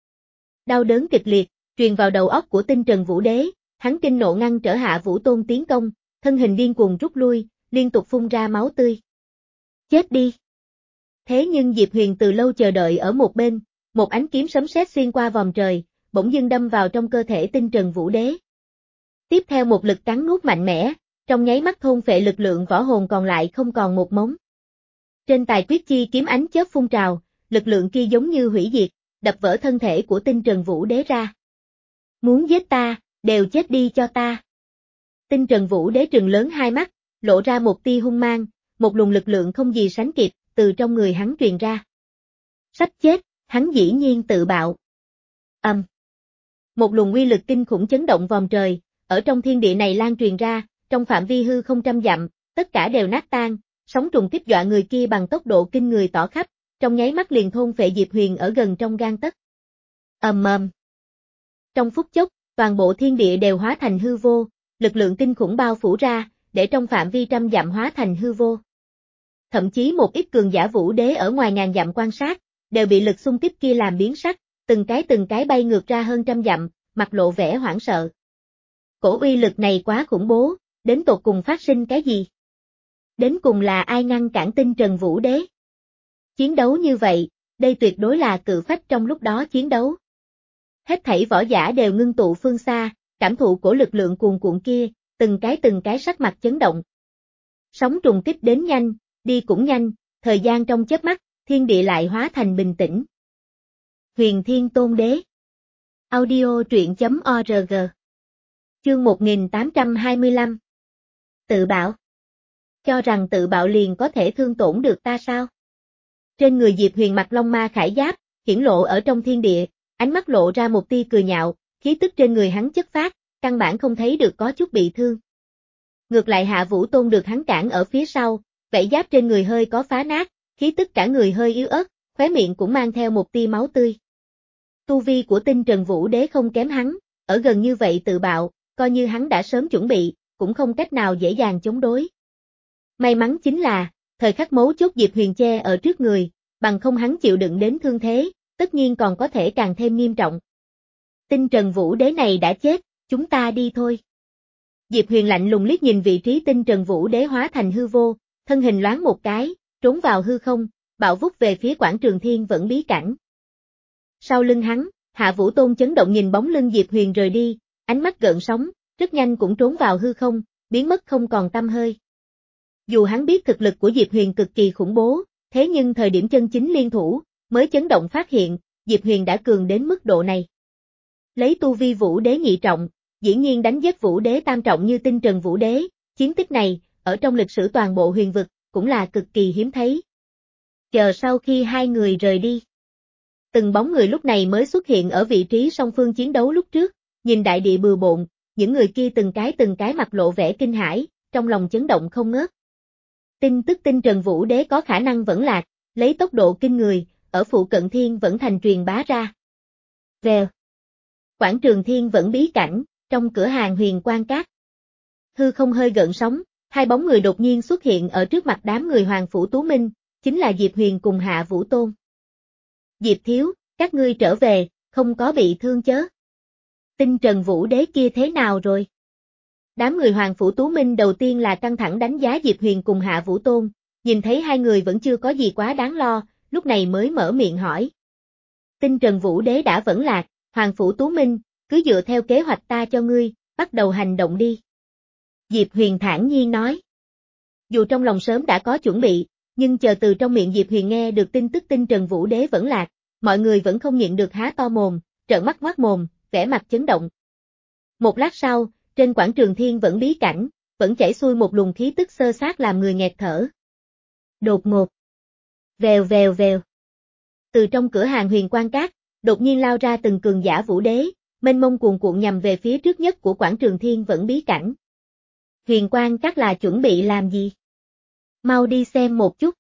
Đau đớn kịch liệt, truyền vào đầu óc của Tinh Trần Vũ Đế, hắn kinh nộ ngăn trở Hạ Vũ Tôn tiến công, thân hình điên cuồng rút lui, liên tục phun ra máu tươi. Chết đi! Thế nhưng Diệp Huyền từ lâu chờ đợi ở một bên, một ánh kiếm sấm sét xuyên qua vòm trời, bỗng dưng đâm vào trong cơ thể Tinh Trần Vũ Đế. Tiếp theo một lực cắn nuốt mạnh mẽ, trong nháy mắt thôn phệ lực lượng võ hồn còn lại không còn một mống. Trên tài quyết chi kiếm ánh chớp phun trào, lực lượng kia giống như hủy diệt, đập vỡ thân thể của Tinh Trần Vũ Đế ra. Muốn giết ta, đều chết đi cho ta. Tinh Trần Vũ Đế trừng lớn hai mắt, lộ ra một tia hung mang, một luồng lực lượng không gì sánh kịp, từ trong người hắn truyền ra. Sắp chết, hắn dĩ nhiên tự bạo. Ầm. Um. Một luồng uy lực kinh khủng chấn động vòm trời, ở trong thiên địa này lan truyền ra, trong phạm vi hư không trăm dặm, tất cả đều nát tan, sóng trùng kích dọa người kia bằng tốc độ kinh người tỏ khắp, trong nháy mắt liền thôn phệ Diệp Huyền ở gần trong gang tấc. Ầm ầm. Trong phút chốc, toàn bộ thiên địa đều hóa thành hư vô, lực lượng kinh khủng bao phủ ra, để trong phạm vi trăm dặm hóa thành hư vô. Thậm chí một ít cường giả vũ đế ở ngoài ngàn dặm quan sát, đều bị lực xung kích kia làm biến sắc, từng cái từng cái bay ngược ra hơn trăm dặm, mặt lộ vẻ hoảng sợ. Cổ uy lực này quá khủng bố, đến tột cùng phát sinh cái gì? Đến cùng là ai ngăn cản Tinh Trần Vũ Đế? Chiến đấu như vậy, đây tuyệt đối là cự phách trong lúc đó chiến đấu. Hết thảy võ giả đều ngưng tụ phương xa, cảm thụ của lực lượng cuồn cuộn kia, từng cái từng cái sắc mặt chấn động. Sóng trùng kích đến nhanh, đi cũng nhanh, thời gian trong chớp mắt, thiên địa lại hóa thành bình tĩnh. Huyền Thiên Tôn Đế. Audio truyện chấm org. Chương một nghìn tám trăm hai mươi lăm. Tự bạo. Cho rằng tự bạo liền có thể thương tổn được ta sao? Trên người Diệp Huyền mặc long ma khải giáp, hiển lộ ở trong thiên địa, ánh mắt lộ ra một tia cười nhạo, khí tức trên người hắn chất phát, căn bản không thấy được có chút bị thương. Ngược lại Hạ Vũ Tôn được hắn cản ở phía sau, vảy giáp trên người hơi có phá nát, khí tức cả người hơi yếu ớt, khóe miệng cũng mang theo một tia máu tươi. Tu vi của Tinh Trần Vũ Đế không kém hắn, ở gần như vậy tự bạo, coi như hắn đã sớm chuẩn bị, cũng không cách nào dễ dàng chống đối. May mắn chính là, thời khắc mấu chốt Diệp Huyền che ở trước người, bằng không hắn chịu đựng đến thương thế, tất nhiên còn có thể càng thêm nghiêm trọng. Tinh Trần Vũ Đế này đã chết, chúng ta đi thôi. Diệp Huyền lạnh lùng liếc nhìn vị trí Tinh Trần Vũ Đế hóa thành hư vô, thân hình loáng một cái, trốn vào hư không, bạo vút về phía quảng trường thiên vẫn bí cảnh. Sau lưng hắn, Hạ Vũ Tôn chấn động nhìn bóng lưng Diệp Huyền rời đi, ánh mắt gợn sóng, rất nhanh cũng trốn vào hư không, biến mất không còn tăm hơi. Dù hắn biết thực lực của Diệp Huyền cực kỳ khủng bố, thế nhưng thời điểm chân chính liên thủ, mới chấn động phát hiện, Diệp Huyền đã cường đến mức độ này. Lấy tu vi Vũ Đế nhị trọng, dĩ nhiên đánh giết Vũ Đế tam trọng như Tinh Trần Vũ Đế, chiến tích này, ở trong lịch sử toàn bộ huyền vực, cũng là cực kỳ hiếm thấy. Chờ sau khi hai người rời đi, từng bóng người lúc này mới xuất hiện ở vị trí song phương chiến đấu lúc trước, nhìn đại địa bừa bộn, những người kia từng cái từng cái mặt lộ vẻ kinh hãi, trong lòng chấn động không ngớt. Tin tức Tinh Trần Vũ Đế có khả năng vẫn lạc, lấy tốc độ kinh người, ở phụ cận thiên vẫn thành truyền bá ra. Vèo. Quảng trường thiên vẫn bí cảnh, trong cửa hàng Huyền Quang Các. Hư không hơi gợn sóng, hai bóng người đột nhiên xuất hiện ở trước mặt đám người Hoàng Phủ Tú Minh, chính là Diệp Huyền cùng Hạ Vũ Tôn. Diệp Thiếu, các ngươi trở về, không có bị thương chớ. Tinh Trần Vũ Đế kia thế nào rồi? Đám người Hoàng Phủ Tú Minh đầu tiên là căng thẳng đánh giá Diệp Huyền cùng Hạ Vũ Tôn, nhìn thấy hai người vẫn chưa có gì quá đáng lo, lúc này mới mở miệng hỏi. Tinh Trần Vũ Đế đã vẫn lạc, Hoàng Phủ Tú Minh, cứ dựa theo kế hoạch ta cho ngươi, bắt đầu hành động đi. Diệp Huyền thản nhiên nói. Dù trong lòng sớm đã có chuẩn bị, nhưng chờ từ trong miệng Diệp Huyền nghe được tin tức Tinh Trần Vũ Đế vẫn lạc, mọi người vẫn không nhịn được há to mồm, trợn mắt ngoác mồm, vẻ mặt chấn động. Một lát sau, trên quảng trường thiên vẫn bí cảnh, vẫn chảy xuôi một luồng khí tức xơ xác làm người nghẹt thở. Đột ngột. Vèo vèo vèo. Từ trong cửa hàng Huyền Quang Các, đột nhiên lao ra từng cường giả Vũ Đế, mênh mông cuồn cuộn nhằm về phía trước nhất của quảng trường thiên vẫn bí cảnh. Huyền Quang Các là chuẩn bị làm gì? Mau đi xem một chút.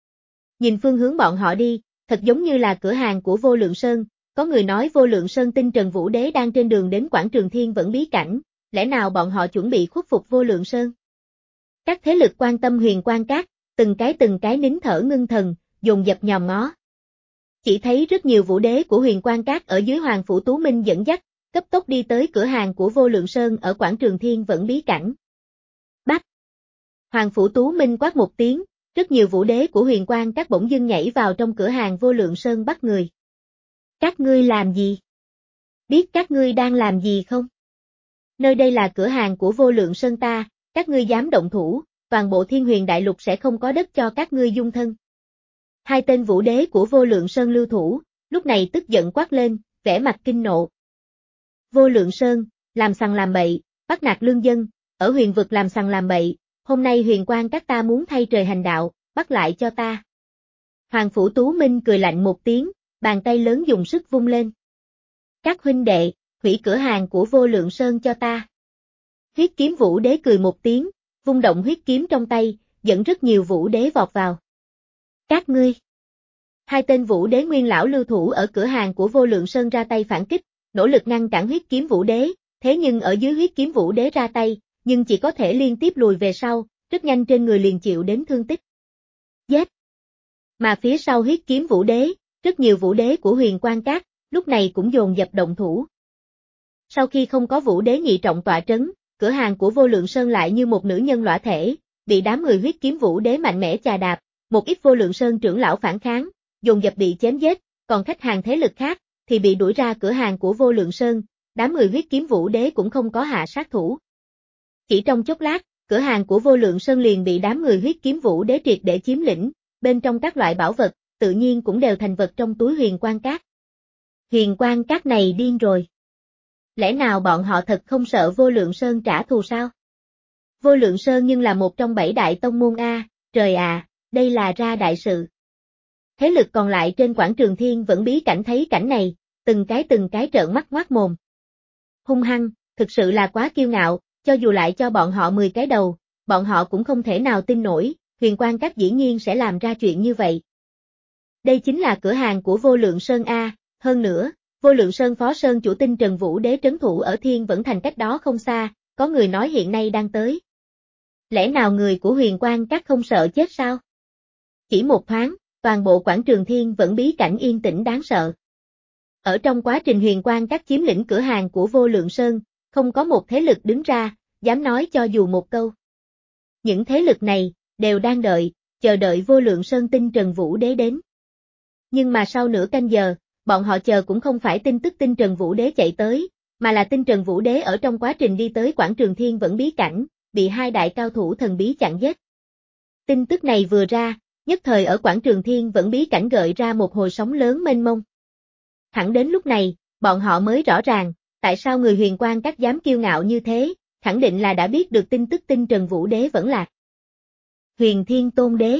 Nhìn phương hướng bọn họ đi, thật giống như là cửa hàng của Vô Lượng Sơn, có người nói Vô Lượng Sơn Tinh Trần Vũ Đế đang trên đường đến quảng trường thiên vẫn bí cảnh, lẽ nào bọn họ chuẩn bị khuất phục Vô Lượng Sơn? Các thế lực quan tâm Huyền Quang Các, từng cái từng cái nín thở ngưng thần, dồn dập nhòm ngó. Chỉ thấy rất nhiều Vũ Đế của Huyền Quang Các ở dưới Hoàng Phủ Tú Minh dẫn dắt, cấp tốc đi tới cửa hàng của Vô Lượng Sơn ở quảng trường thiên vẫn bí cảnh. Bắt! Hoàng Phủ Tú Minh quát một tiếng, rất nhiều Vũ Đế của Huyền Quang Các bỗng dưng nhảy vào trong cửa hàng Vô Lượng Sơn bắt người. Các ngươi làm gì? Biết các ngươi đang làm gì không? Nơi đây là cửa hàng của Vô Lượng Sơn ta, các ngươi dám động thủ, toàn bộ Thiên Huyền Đại Lục sẽ không có đất cho các ngươi dung thân. Hai tên Vũ Đế của Vô Lượng Sơn lưu thủ, lúc này tức giận quát lên, vẻ mặt kinh nộ. Vô Lượng Sơn, làm sằng làm bậy, bắt nạt lương dân, ở huyền vực làm sằng làm bậy, hôm nay Huyền Quang Các ta muốn thay trời hành đạo, bắt lại cho ta. Hoàng Phủ Tú Minh cười lạnh một tiếng, bàn tay lớn dùng sức vung lên. Các huynh đệ, hủy cửa hàng của Vô Lượng Sơn cho ta. Huyết kiếm Vũ Đế cười một tiếng, vung động huyết kiếm trong tay, dẫn rất nhiều Vũ Đế vọt vào. Các ngươi. Hai tên Vũ Đế nguyên lão lưu thủ ở cửa hàng của Vô Lượng Sơn ra tay phản kích, nỗ lực ngăn cản huyết kiếm Vũ Đế, thế nhưng ở dưới huyết kiếm Vũ Đế ra tay, nhưng chỉ có thể liên tiếp lùi về sau, rất nhanh trên người liền chịu đến thương tích. Giết! Mà phía sau huyết kiếm vũ đế, rất nhiều vũ đế của Huyền Quang Các, lúc này cũng dồn dập động thủ. Sau khi không có vũ đế nhị trọng tọa trấn, cửa hàng của Vô Lượng Sơn lại như một nữ nhân lõa thể, bị đám người huyết kiếm vũ đế mạnh mẽ chà đạp, một ít Vô Lượng Sơn trưởng lão phản kháng, dồn dập bị chém giết, còn khách hàng thế lực khác thì bị đuổi ra cửa hàng của Vô Lượng Sơn, đám người huyết kiếm vũ đế cũng không có hạ sát thủ. Chỉ trong chốc lát, cửa hàng của Vô Lượng Sơn liền bị đám người huyết kiếm vũ đế triệt để chiếm lĩnh, bên trong các loại bảo vật, tự nhiên cũng đều thành vật trong túi Huyền Quang Các. Huyền Quang Các này điên rồi. Lẽ nào bọn họ thật không sợ Vô Lượng Sơn trả thù sao? Vô Lượng Sơn nhưng là một trong bảy đại tông môn A, trời à, đây là ra đại sự. Thế lực còn lại trên quảng trường Thiên Vẫn Bí Cảnh thấy cảnh này, từng cái từng cái trợn mắt ngoác mồm. Hung hăng, thực sự là quá kiêu ngạo, cho dù lại cho bọn họ mười cái đầu, bọn họ cũng không thể nào tin nổi, Huyền Quang Các dĩ nhiên sẽ làm ra chuyện như vậy. Đây chính là cửa hàng của Vô Lượng Sơn A, hơn nữa, Vô Lượng Sơn Phó Sơn chủ Tinh Trần Vũ Đế trấn thủ ở Thiên Vẫn Thành cách đó không xa, có người nói hiện nay đang tới. Lẽ nào người của Huyền Quang Các không sợ chết sao? Chỉ một thoáng, toàn bộ quảng trường Thiên Vẫn Bí Cảnh yên tĩnh đáng sợ. Ở trong quá trình Huyền Quang Các chiếm lĩnh cửa hàng của Vô Lượng Sơn, không có một thế lực đứng ra, dám nói cho dù một câu. Những thế lực này, đều đang đợi, chờ đợi Vô Lượng Sơn Tinh Trần Vũ Đế đến. Nhưng mà sau nửa canh giờ, bọn họ chờ cũng không phải tin tức Tinh Trần Vũ Đế chạy tới, mà là Tinh Trần Vũ Đế ở trong quá trình đi tới quảng trường Thiên Vẫn Bí Cảnh, bị hai đại cao thủ thần bí chặn giết. Tin tức này vừa ra, nhất thời ở quảng trường Thiên Vẫn Bí Cảnh gợi ra một hồi sóng lớn mênh mông. Thẳng đến lúc này, bọn họ mới rõ ràng, tại sao người Huyền Quang Các dám kiêu ngạo như thế, khẳng định là đã biết được tin tức Tinh Trần Vũ Đế vẫn lạc. Huyền Thiên Tôn Đế.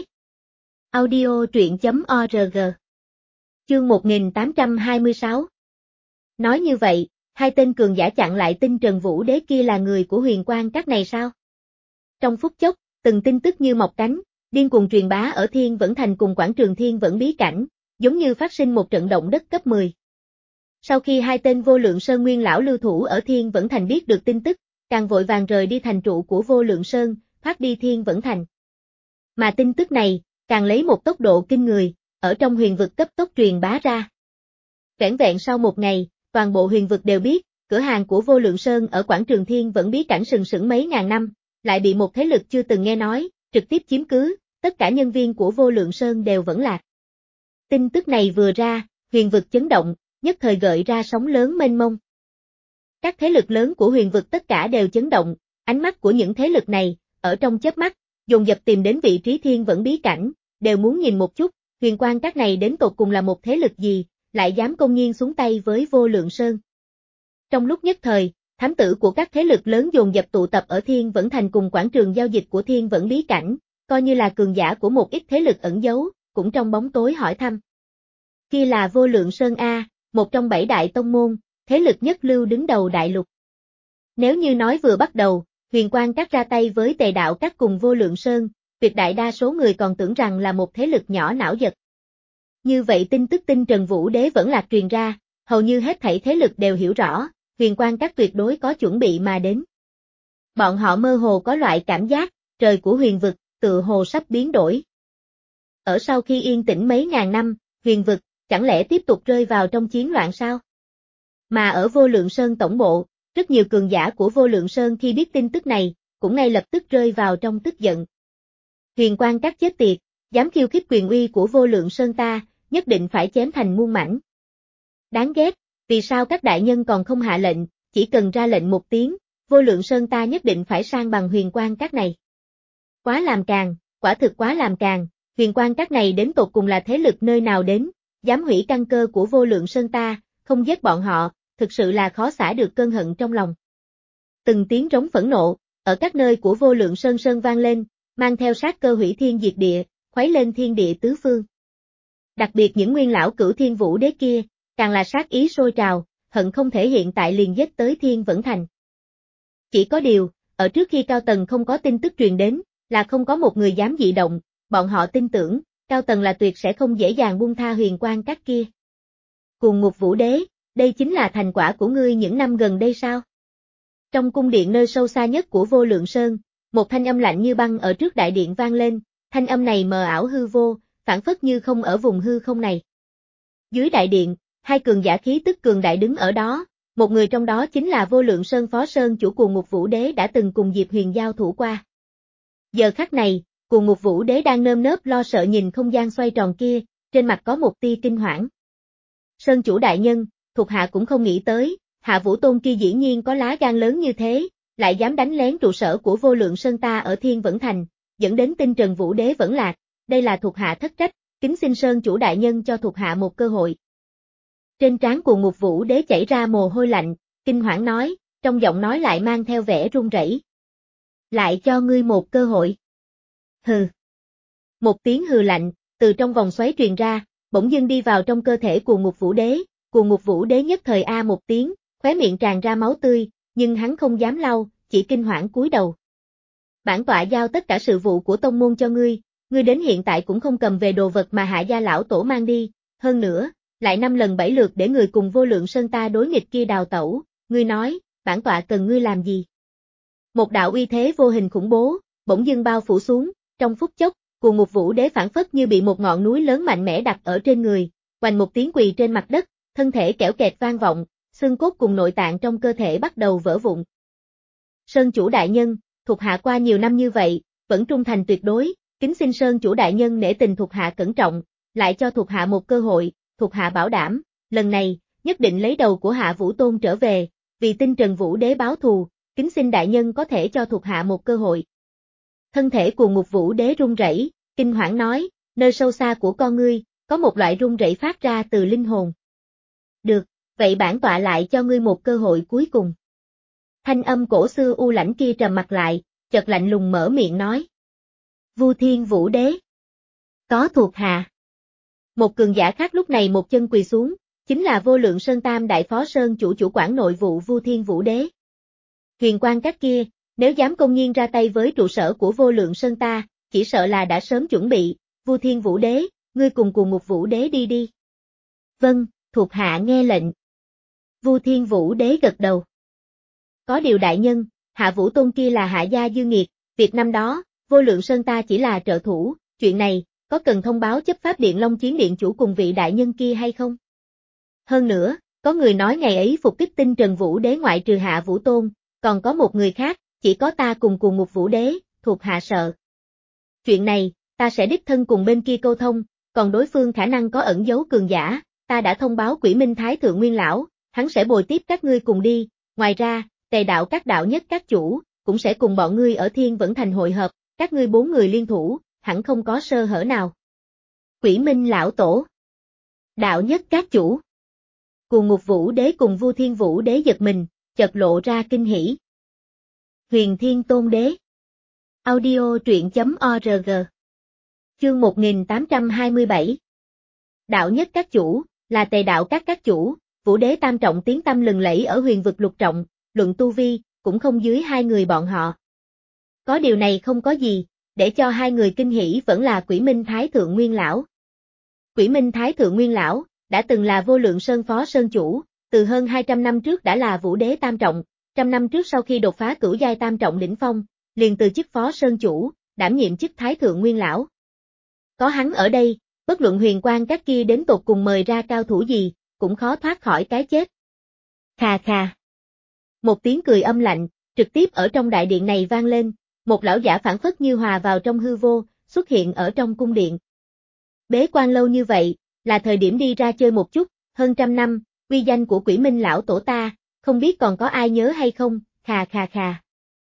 Audio truyện chấm org. Chương một nghìn tám trăm hai mươi sáu. Nói như vậy, hai tên cường giả chặn lại Tinh Trần Vũ Đế kia là người của Huyền Quang Các này sao? Trong phút chốc, từng tin tức như mọc cánh, điên cuồng truyền bá ở Thiên Vẫn Thành cùng quảng trường Thiên Vẫn Bí Cảnh, giống như phát sinh một trận động đất cấp mười. Sau khi hai tên Vô Lượng Sơn nguyên lão lưu thủ ở Thiên Vẫn Thành biết được tin tức, càng vội vàng rời đi thành trụ của Vô Lượng Sơn, thoát đi Thiên Vẫn Thành. Mà tin tức này, càng lấy một tốc độ kinh người, ở trong huyền vực cấp tốc truyền bá ra. Vẻn vẹn sau một ngày, toàn bộ huyền vực đều biết, cửa hàng của Vô Lượng Sơn ở quảng trường Thiên Vẫn Bí Cảnh sừng sững mấy ngàn năm, lại bị một thế lực chưa từng nghe nói, trực tiếp chiếm cứ, tất cả nhân viên của Vô Lượng Sơn đều vẫn lạc. Tin tức này vừa ra, huyền vực chấn động, nhất thời gợi ra sóng lớn mênh mông. Các thế lực lớn của huyền vực tất cả đều chấn động, ánh mắt của những thế lực này, ở trong chớp mắt, dồn dập tìm đến vị trí Thiên Vẫn Bí Cảnh, đều muốn nhìn một chút, Huyền Quang Các này đến tột cùng là một thế lực gì, lại dám công nhiên xuống tay với Vô Lượng Sơn. Trong lúc nhất thời, thám tử của các thế lực lớn dồn dập tụ tập ở Thiên Vẫn Thành cùng quảng trường giao dịch của Thiên Vẫn Bí Cảnh, coi như là cường giả của một ít thế lực ẩn giấu, cũng trong bóng tối hỏi thăm. Kia là Vô Lượng Sơn A, một trong bảy đại tông môn, thế lực nhất lưu đứng đầu đại lục. Nếu như nói vừa bắt đầu, Huyền Quang Các ra tay với Tề Đạo Các cùng Vô Lượng Sơn, tuyệt đại đa số người còn tưởng rằng là một thế lực nhỏ não giật. Như vậy tin tức Tinh Trần Vũ Đế vẫn lạc truyền ra, hầu như hết thảy thế lực đều hiểu rõ, Huyền Quang Các tuyệt đối có chuẩn bị mà đến. Bọn họ mơ hồ có loại cảm giác, trời của huyền vực, tựa hồ sắp biến đổi. Ở sau khi yên tĩnh mấy ngàn năm, huyền vực, chẳng lẽ tiếp tục rơi vào trong chiến loạn sao? Mà ở Vô Lượng Sơn tổng bộ, rất nhiều cường giả của Vô Lượng Sơn khi biết tin tức này, cũng ngay lập tức rơi vào trong tức giận. Huyền Quang Các chết tiệt, dám khiêu khích quyền uy của Vô Lượng Sơn ta, nhất định phải chém thành muôn mảnh. Đáng ghét, vì sao các đại nhân còn không hạ lệnh, chỉ cần ra lệnh một tiếng, Vô Lượng Sơn ta nhất định phải sang bằng Huyền Quang Các này. Quá làm càng, quả thực quá làm càng, Huyền Quang Các này đến tột cùng là thế lực nơi nào đến, dám hủy căn cơ của Vô Lượng Sơn ta, không giết bọn họ, thực sự là khó xả được cơn hận trong lòng. Từng tiếng rống phẫn nộ, ở các nơi của Vô Lượng Sơn Sơn vang lên, mang theo sát cơ hủy thiên diệt địa, khuấy lên thiên địa tứ phương. Đặc biệt những nguyên lão Cửu Thiên Vũ Đế kia, càng là sát ý sôi trào, hận không thể hiện tại liền giết tới Thiên Vẫn Thành. Chỉ có điều, ở trước khi cao tầng không có tin tức truyền đến, là không có một người dám dị động, bọn họ tin tưởng, cao tầng là tuyệt sẽ không dễ dàng buông tha Huyền Quang Các kia. Cùng Ngục Vũ Đế, đây chính là thành quả của ngươi những năm gần đây sao? Trong cung điện nơi sâu xa nhất của Vô Lượng Sơn, một thanh âm lạnh như băng ở trước đại điện vang lên, thanh âm này mờ ảo hư vô, phảng phất như không ở vùng hư không này. Dưới đại điện, hai cường giả khí tức cường đại đứng ở đó, một người trong đó chính là Vô Lượng Sơn Phó Sơn chủ Cuồng Ngục Vũ Đế đã từng cùng Diệp Huyền giao thủ qua. Giờ khắc này, Cuồng Ngục Vũ Đế đang nơm nớp lo sợ nhìn không gian xoay tròn kia, trên mặt có một tia kinh hoảng. Sơn chủ đại nhân, thuộc hạ cũng không nghĩ tới, Hạ Vũ Tôn kia dĩ nhiên có lá gan lớn như thế, lại dám đánh lén trụ sở của Vô Lượng Sơn ta ở Thiên Vẫn Thành, dẫn đến Tinh Trần Vũ Đế vẫn lạc, đây là thuộc hạ thất trách, kính xin Sơn chủ đại nhân cho thuộc hạ một cơ hội. Trên trán Cuồng Ngục Vũ Đế chảy ra mồ hôi lạnh, kinh hoảng nói, trong giọng nói lại mang theo vẻ run rẩy. Lại cho ngươi một cơ hội. Hừ. Một tiếng hừ lạnh, từ trong vòng xoáy truyền ra, bỗng dưng đi vào trong cơ thể Cuồng Ngục Vũ Đế, Cuồng Ngục Vũ Đế nhất thời a một tiếng, khóe miệng tràn ra máu tươi, nhưng hắn không dám lau, chỉ kinh hoảng cúi đầu. Bản tọa giao tất cả sự vụ của tông môn cho ngươi, ngươi đến hiện tại cũng không cầm về đồ vật mà Hạ gia lão tổ mang đi, hơn nữa, lại năm lần bảy lượt để người cùng Vô Lượng Sơn ta đối nghịch kia đào tẩu, ngươi nói, bản tọa cần ngươi làm gì? Một đạo uy thế vô hình khủng bố, bỗng dưng bao phủ xuống, trong phút chốc, Cuồng Ngục Vũ Đế phảng phất như bị một ngọn núi lớn mạnh mẽ đặt ở trên người, oành một tiếng quỳ trên mặt đất, thân thể kẽo kẹt vang vọng, xương cốt cùng nội tạng trong cơ thể bắt đầu vỡ vụn. Sơn chủ đại nhân, thuộc hạ qua nhiều năm như vậy, vẫn trung thành tuyệt đối, kính xin Sơn chủ đại nhân nể tình thuộc hạ cẩn trọng, lại cho thuộc hạ một cơ hội, thuộc hạ bảo đảm, lần này, nhất định lấy đầu của Hạ Vũ Tôn trở về, vì Tinh Trần Vũ Đế báo thù, kính xin đại nhân có thể cho thuộc hạ một cơ hội. Thân thể Cuồng Ngục Vũ Đế run rẩy, kinh hoảng nói, nơi sâu xa của con ngươi, có một loại run rẩy phát ra từ linh hồn. Được, vậy bản tọa lại cho ngươi một cơ hội cuối cùng. Thanh âm cổ xưa u lãnh kia trầm mặt lại, chợt lạnh lùng mở miệng nói. Vu Thiên Vũ Đế. Có thuộc hạ. Một cường giả khác lúc này một chân quỳ xuống, chính là Vô Lượng Sơn Tam Đại Phó Sơn chủ chủ quản nội vụ Vu Thiên Vũ Đế. Huyền Quang các kia, nếu dám công nhiên ra tay với trụ sở của Vô Lượng Sơn ta, chỉ sợ là đã sớm chuẩn bị, Vu Thiên Vũ Đế, ngươi cùng Cuồng Ngục Vũ Đế đi đi. Vâng, thuộc hạ nghe lệnh. Vu Thiên Vũ Đế gật đầu. Có điều đại nhân, Hạ Vũ Tôn kia là Hạ gia dư nghiệt, việc năm đó, Vô Lượng Sơn ta chỉ là trợ thủ, chuyện này, có cần thông báo chấp pháp điện Long Chiến điện chủ cùng vị đại nhân kia hay không? Hơn nữa, có người nói ngày ấy phục kích Tinh Trần Vũ Đế ngoại trừ Hạ Vũ Tôn, còn có một người khác, chỉ có ta cùng Cuồng Ngục Vũ Đế, thuộc hạ sợ. Chuyện này, ta sẽ đích thân cùng bên kia câu thông, còn đối phương khả năng có ẩn giấu cường giả, ta đã thông báo Quỷ Minh Thái Thượng Nguyên Lão, hắn sẽ bồi tiếp các ngươi cùng đi, ngoài ra, Tề đạo các đạo nhất các chủ, cũng sẽ cùng bọn ngươi ở Thiên Vẫn Thành hội hợp, các ngươi bốn người liên thủ, hẳn không có sơ hở nào. Quỷ Minh Lão Tổ. Đạo nhất các chủ. Cuồng Ngục Vũ Đế cùng Vu Thiên Vũ Đế giật mình, chợt lộ ra kinh hỉ. Huyền Thiên Tôn Đế. Audio truyện chấm org. Chương một nghìn tám trăm hai mươi bảy. Đạo nhất các chủ, là Tề đạo các các chủ, Vũ Đế tam trọng tiếng tăm lừng lẫy ở huyền vực lục trọng, luận tu vi, cũng không dưới hai người bọn họ. Có điều này không có gì, để cho hai người kinh hỉ vẫn là Quỷ Minh Thái Thượng Nguyên Lão. Quỷ Minh Thái Thượng Nguyên Lão, đã từng là Vô Lượng Sơn Phó Sơn Chủ, từ hơn hai trăm năm trước đã là Vũ Đế tam trọng, trăm năm trước sau khi đột phá cửu giai tam trọng đỉnh phong, liền từ chức Phó Sơn Chủ, đảm nhiệm chức Thái Thượng Nguyên Lão. Có hắn ở đây, bất luận huyền quang các kia đến tột cùng mời ra cao thủ gì, cũng khó thoát khỏi cái chết. Khà khà. Một tiếng cười âm lạnh, trực tiếp ở trong đại điện này vang lên, một lão giả phảng phất như hòa vào trong hư vô, xuất hiện ở trong cung điện. Bế quan lâu như vậy, là thời điểm đi ra chơi một chút, hơn trăm năm, uy danh của Quỷ Minh Lão Tổ ta, không biết còn có ai nhớ hay không, khà khà khà.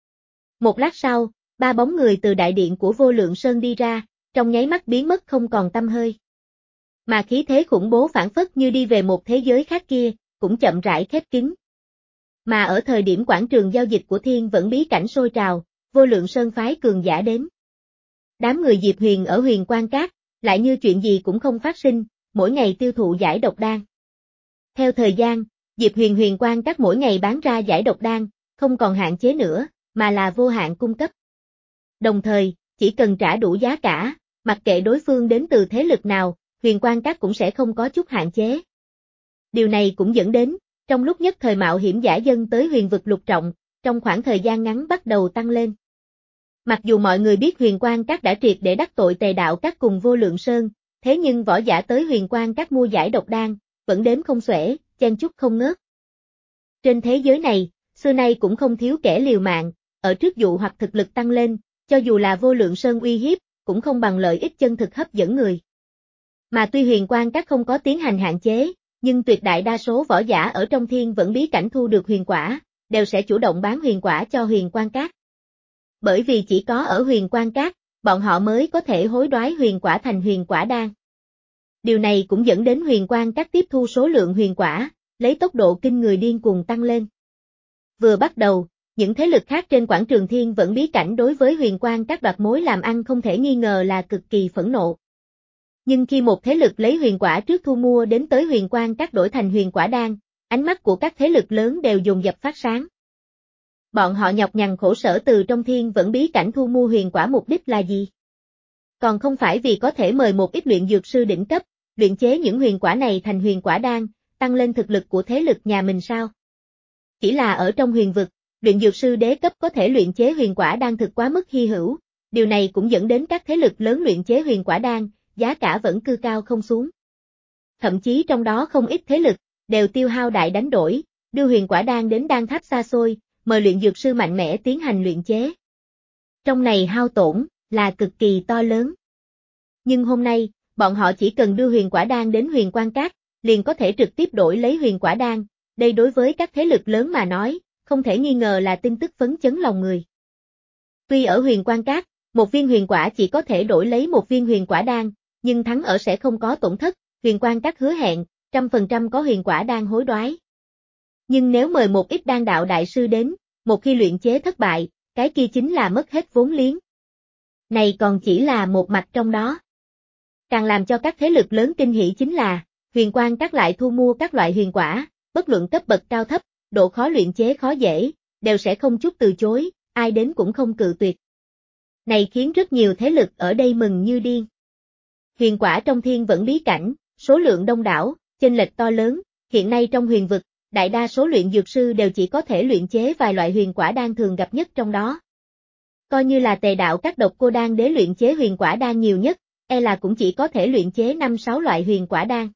Một lát sau, ba bóng người từ đại điện của Vô Lượng Sơn đi ra, trong nháy mắt biến mất không còn tăm hơi. Mà khí thế khủng bố phảng phất như đi về một thế giới khác kia, cũng chậm rãi khép kín. Mà ở thời điểm quảng trường giao dịch của Thiên Vẫn bí cảnh sôi trào, Vô Lượng Sơn phái cường giả đến. Đám người Diệp Huyền ở Huyền Quang Các, lại như chuyện gì cũng không phát sinh, mỗi ngày tiêu thụ giải độc đan. Theo thời gian, Diệp Huyền Huyền Quang Các mỗi ngày bán ra giải độc đan, không còn hạn chế nữa, mà là vô hạn cung cấp. Đồng thời, chỉ cần trả đủ giá cả, mặc kệ đối phương đến từ thế lực nào, Huyền Quang Các cũng sẽ không có chút hạn chế. Điều này cũng dẫn đến, trong lúc nhất thời mạo hiểm giả dân tới huyền vực lục trọng, trong khoảng thời gian ngắn bắt đầu tăng lên. Mặc dù mọi người biết Huyền Quang Các đã triệt để đắc tội Tề Đạo Các cùng Vô Lượng Sơn, thế nhưng võ giả tới Huyền Quang Các mua giải độc đan, vẫn đếm không xuể, chen chúc không ngớt. Trên thế giới này, xưa nay cũng không thiếu kẻ liều mạng, ở trước dụ hoặc thực lực tăng lên, cho dù là Vô Lượng Sơn uy hiếp, cũng không bằng lợi ích chân thực hấp dẫn người. Mà tuy Huyền Quang Các không có tiến hành hạn chế, nhưng tuyệt đại đa số võ giả ở trong thiên vẫn bí cảnh thu được huyền quả, đều sẽ chủ động bán huyền quả cho Huyền Quang Các. Bởi vì chỉ có ở Huyền Quang Các, bọn họ mới có thể hối đoái huyền quả thành huyền quả đan. Điều này cũng dẫn đến Huyền Quang Các tiếp thu số lượng huyền quả, lấy tốc độ kinh người điên cuồng tăng lên. Vừa bắt đầu, những thế lực khác trên quảng trường thiên vẫn bí cảnh đối với Huyền Quang Các đoạt mối làm ăn không thể nghi ngờ là cực kỳ phẫn nộ. Nhưng khi một thế lực lấy huyền quả trước thu mua đến tới Huyền Quang Các đổi thành huyền quả đan, ánh mắt của các thế lực lớn đều dồn dập phát sáng. Bọn họ nhọc nhằn khổ sở từ trong thiên vẫn bí cảnh thu mua huyền quả mục đích là gì? Còn không phải vì có thể mời một ít luyện dược sư đỉnh cấp, luyện chế những huyền quả này thành huyền quả đan, tăng lên thực lực của thế lực nhà mình sao? Chỉ là ở trong huyền vực, luyện dược sư đế cấp có thể luyện chế huyền quả đan thực quá mức hy hữu, điều này cũng dẫn đến các thế lực lớn luyện chế huyền quả đan, giá cả vẫn cư cao không xuống. Thậm chí trong đó không ít thế lực, đều tiêu hao đại đánh đổi, đưa huyền quả đan đến đan tháp xa xôi, mời luyện dược sư mạnh mẽ tiến hành luyện chế. Trong này hao tổn, là cực kỳ to lớn. Nhưng hôm nay, bọn họ chỉ cần đưa huyền quả đan đến Huyền Quang Các, liền có thể trực tiếp đổi lấy huyền quả đan, đây đối với các thế lực lớn mà nói, không thể nghi ngờ là tin tức phấn chấn lòng người. Tuy ở Huyền Quang Các, một viên huyền quả chỉ có thể đổi lấy một viên huyền quả đan, nhưng thắng ở sẽ không có tổn thất, Huyền Quang Các hứa hẹn, trăm phần trăm có huyền quả đan hối đoái. Nhưng nếu mời một ít đan đạo đại sư đến, một khi luyện chế thất bại, cái kia chính là mất hết vốn liếng. Này còn chỉ là một mặt trong đó. Càng làm cho các thế lực lớn kinh hỉ chính là, Huyền Quang Các lại thu mua các loại huyền quả, bất luận cấp bậc cao thấp, độ khó luyện chế khó dễ, đều sẽ không chút từ chối, ai đến cũng không cự tuyệt. Này khiến rất nhiều thế lực ở đây mừng như điên. Huyền quả trong thiên vẫn bí cảnh, số lượng đông đảo, chênh lệch to lớn, hiện nay trong huyền vực, đại đa số luyện dược sư đều chỉ có thể luyện chế vài loại huyền quả đan thường gặp nhất trong đó. Coi như là Tề Đạo Các độc cô đan đế luyện chế huyền quả đan nhiều nhất, e là cũng chỉ có thể luyện chế năm sáu loại huyền quả đan.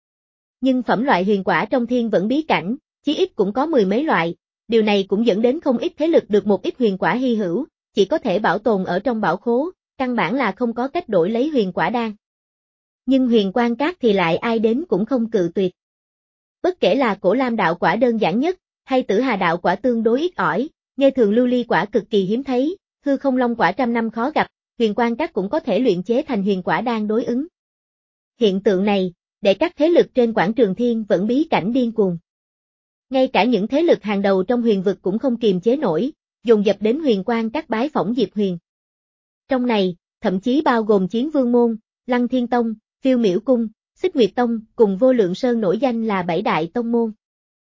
Nhưng phẩm loại huyền quả trong thiên vẫn bí cảnh, chí ít cũng có mười mấy loại, điều này cũng dẫn đến không ít thế lực được một ít huyền quả hy hữu, chỉ có thể bảo tồn ở trong bảo khố, căn bản là không có cách đổi lấy huyền quả đan. Nhưng Huyền Quang Các thì lại ai đến cũng không cự tuyệt. Bất kể là Cổ Lam đạo quả đơn giản nhất, hay Tử Hà đạo quả tương đối ít ỏi, Nghe Thường Lưu Ly quả cực kỳ hiếm thấy, Hư Không Long quả trăm năm khó gặp, Huyền Quang Các cũng có thể luyện chế thành huyền quả đan đối ứng. Hiện tượng này, để các thế lực trên quảng trường thiên vẫn bí cảnh điên cuồng. Ngay cả những thế lực hàng đầu trong huyền vực cũng không kiềm chế nổi, dồn dập đến Huyền Quang Các bái phỏng Diệp Huyền. Trong này, thậm chí bao gồm Chiến Vương Môn, Lăng Thiên Tông, Phiêu Miểu Cung, Xích Nguyệt Tông cùng Vô Lượng Sơn nổi danh là bảy đại tông môn.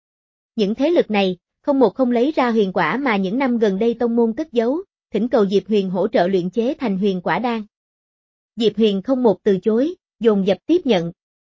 Những thế lực này, không một không lấy ra huyền quả mà những năm gần đây tông môn cất giấu, thỉnh cầu Diệp Huyền hỗ trợ luyện chế thành huyền quả đan. Diệp Huyền không một từ chối, dồn dập tiếp nhận.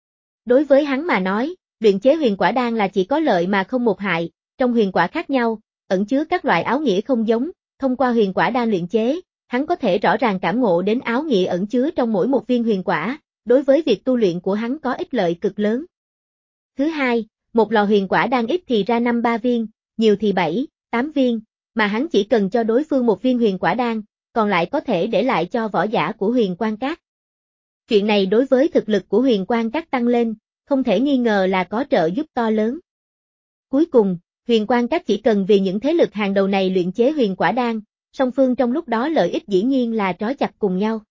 Đối với hắn mà nói, luyện chế huyền quả đan là chỉ có lợi mà không một hại, trong huyền quả khác nhau, ẩn chứa các loại áo nghĩa không giống, thông qua huyền quả đan luyện chế, hắn có thể rõ ràng cảm ngộ đến áo nghĩa ẩn chứa trong mỗi một viên huyền quả, đối với việc tu luyện của hắn có ích lợi cực lớn. Thứ hai, một lò huyền quả đan ít thì ra năm ba viên, nhiều thì bảy, tám viên, mà hắn chỉ cần cho đối phương một viên huyền quả đan, còn lại có thể để lại cho võ giả của Huyền Quang Các. Chuyện này đối với thực lực của Huyền Quang Các tăng lên, không thể nghi ngờ là có trợ giúp to lớn. Cuối cùng, Huyền Quang Các chỉ cần vì những thế lực hàng đầu này luyện chế huyền quả đan, song phương trong lúc đó lợi ích dĩ nhiên là trói chặt cùng nhau.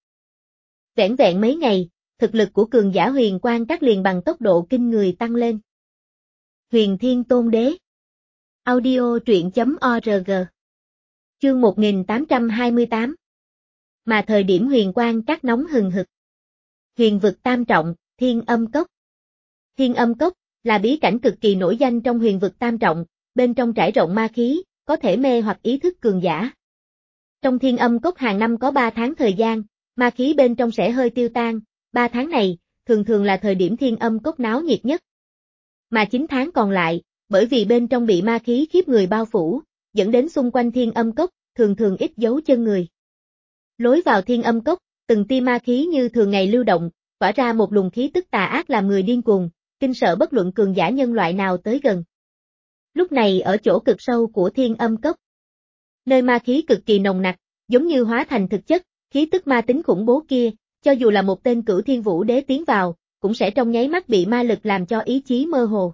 Vẻn vẹn mấy ngày, thực lực của cường giả Huyền Quang Các liền bằng tốc độ kinh người tăng lên. Huyền Thiên Tôn Đế. Audio truyện chấm org. Chương một nghìn tám trăm hai mươi tám. Mà thời điểm Huyền Quang Các nóng hừng hực. Huyền vực tam trọng, Thiên Âm Cốc. Thiên Âm Cốc là bí cảnh cực kỳ nổi danh trong huyền vực tam trọng, bên trong trải rộng ma khí, có thể mê hoặc ý thức cường giả. Trong Thiên Âm Cốc hàng năm có ba tháng thời gian, ma khí bên trong sẽ hơi tiêu tan, ba tháng này, thường thường là thời điểm Thiên Âm Cốc náo nhiệt nhất. Mà chín tháng còn lại, bởi vì bên trong bị ma khí khiếp người bao phủ, dẫn đến xung quanh Thiên Âm Cốc, thường thường ít dấu chân người. Lối vào Thiên Âm Cốc, từng tia ma khí như thường ngày lưu động, tỏa ra một luồng khí tức tà ác làm người điên cuồng, kinh sợ bất luận cường giả nhân loại nào tới gần. Lúc này ở chỗ cực sâu của Thiên Âm Cốc, nơi ma khí cực kỳ nồng nặc, giống như hóa thành thực chất, khí tức ma tính khủng bố kia, cho dù là một tên Cửu Thiên Vũ Đế tiến vào, cũng sẽ trong nháy mắt bị ma lực làm cho ý chí mơ hồ.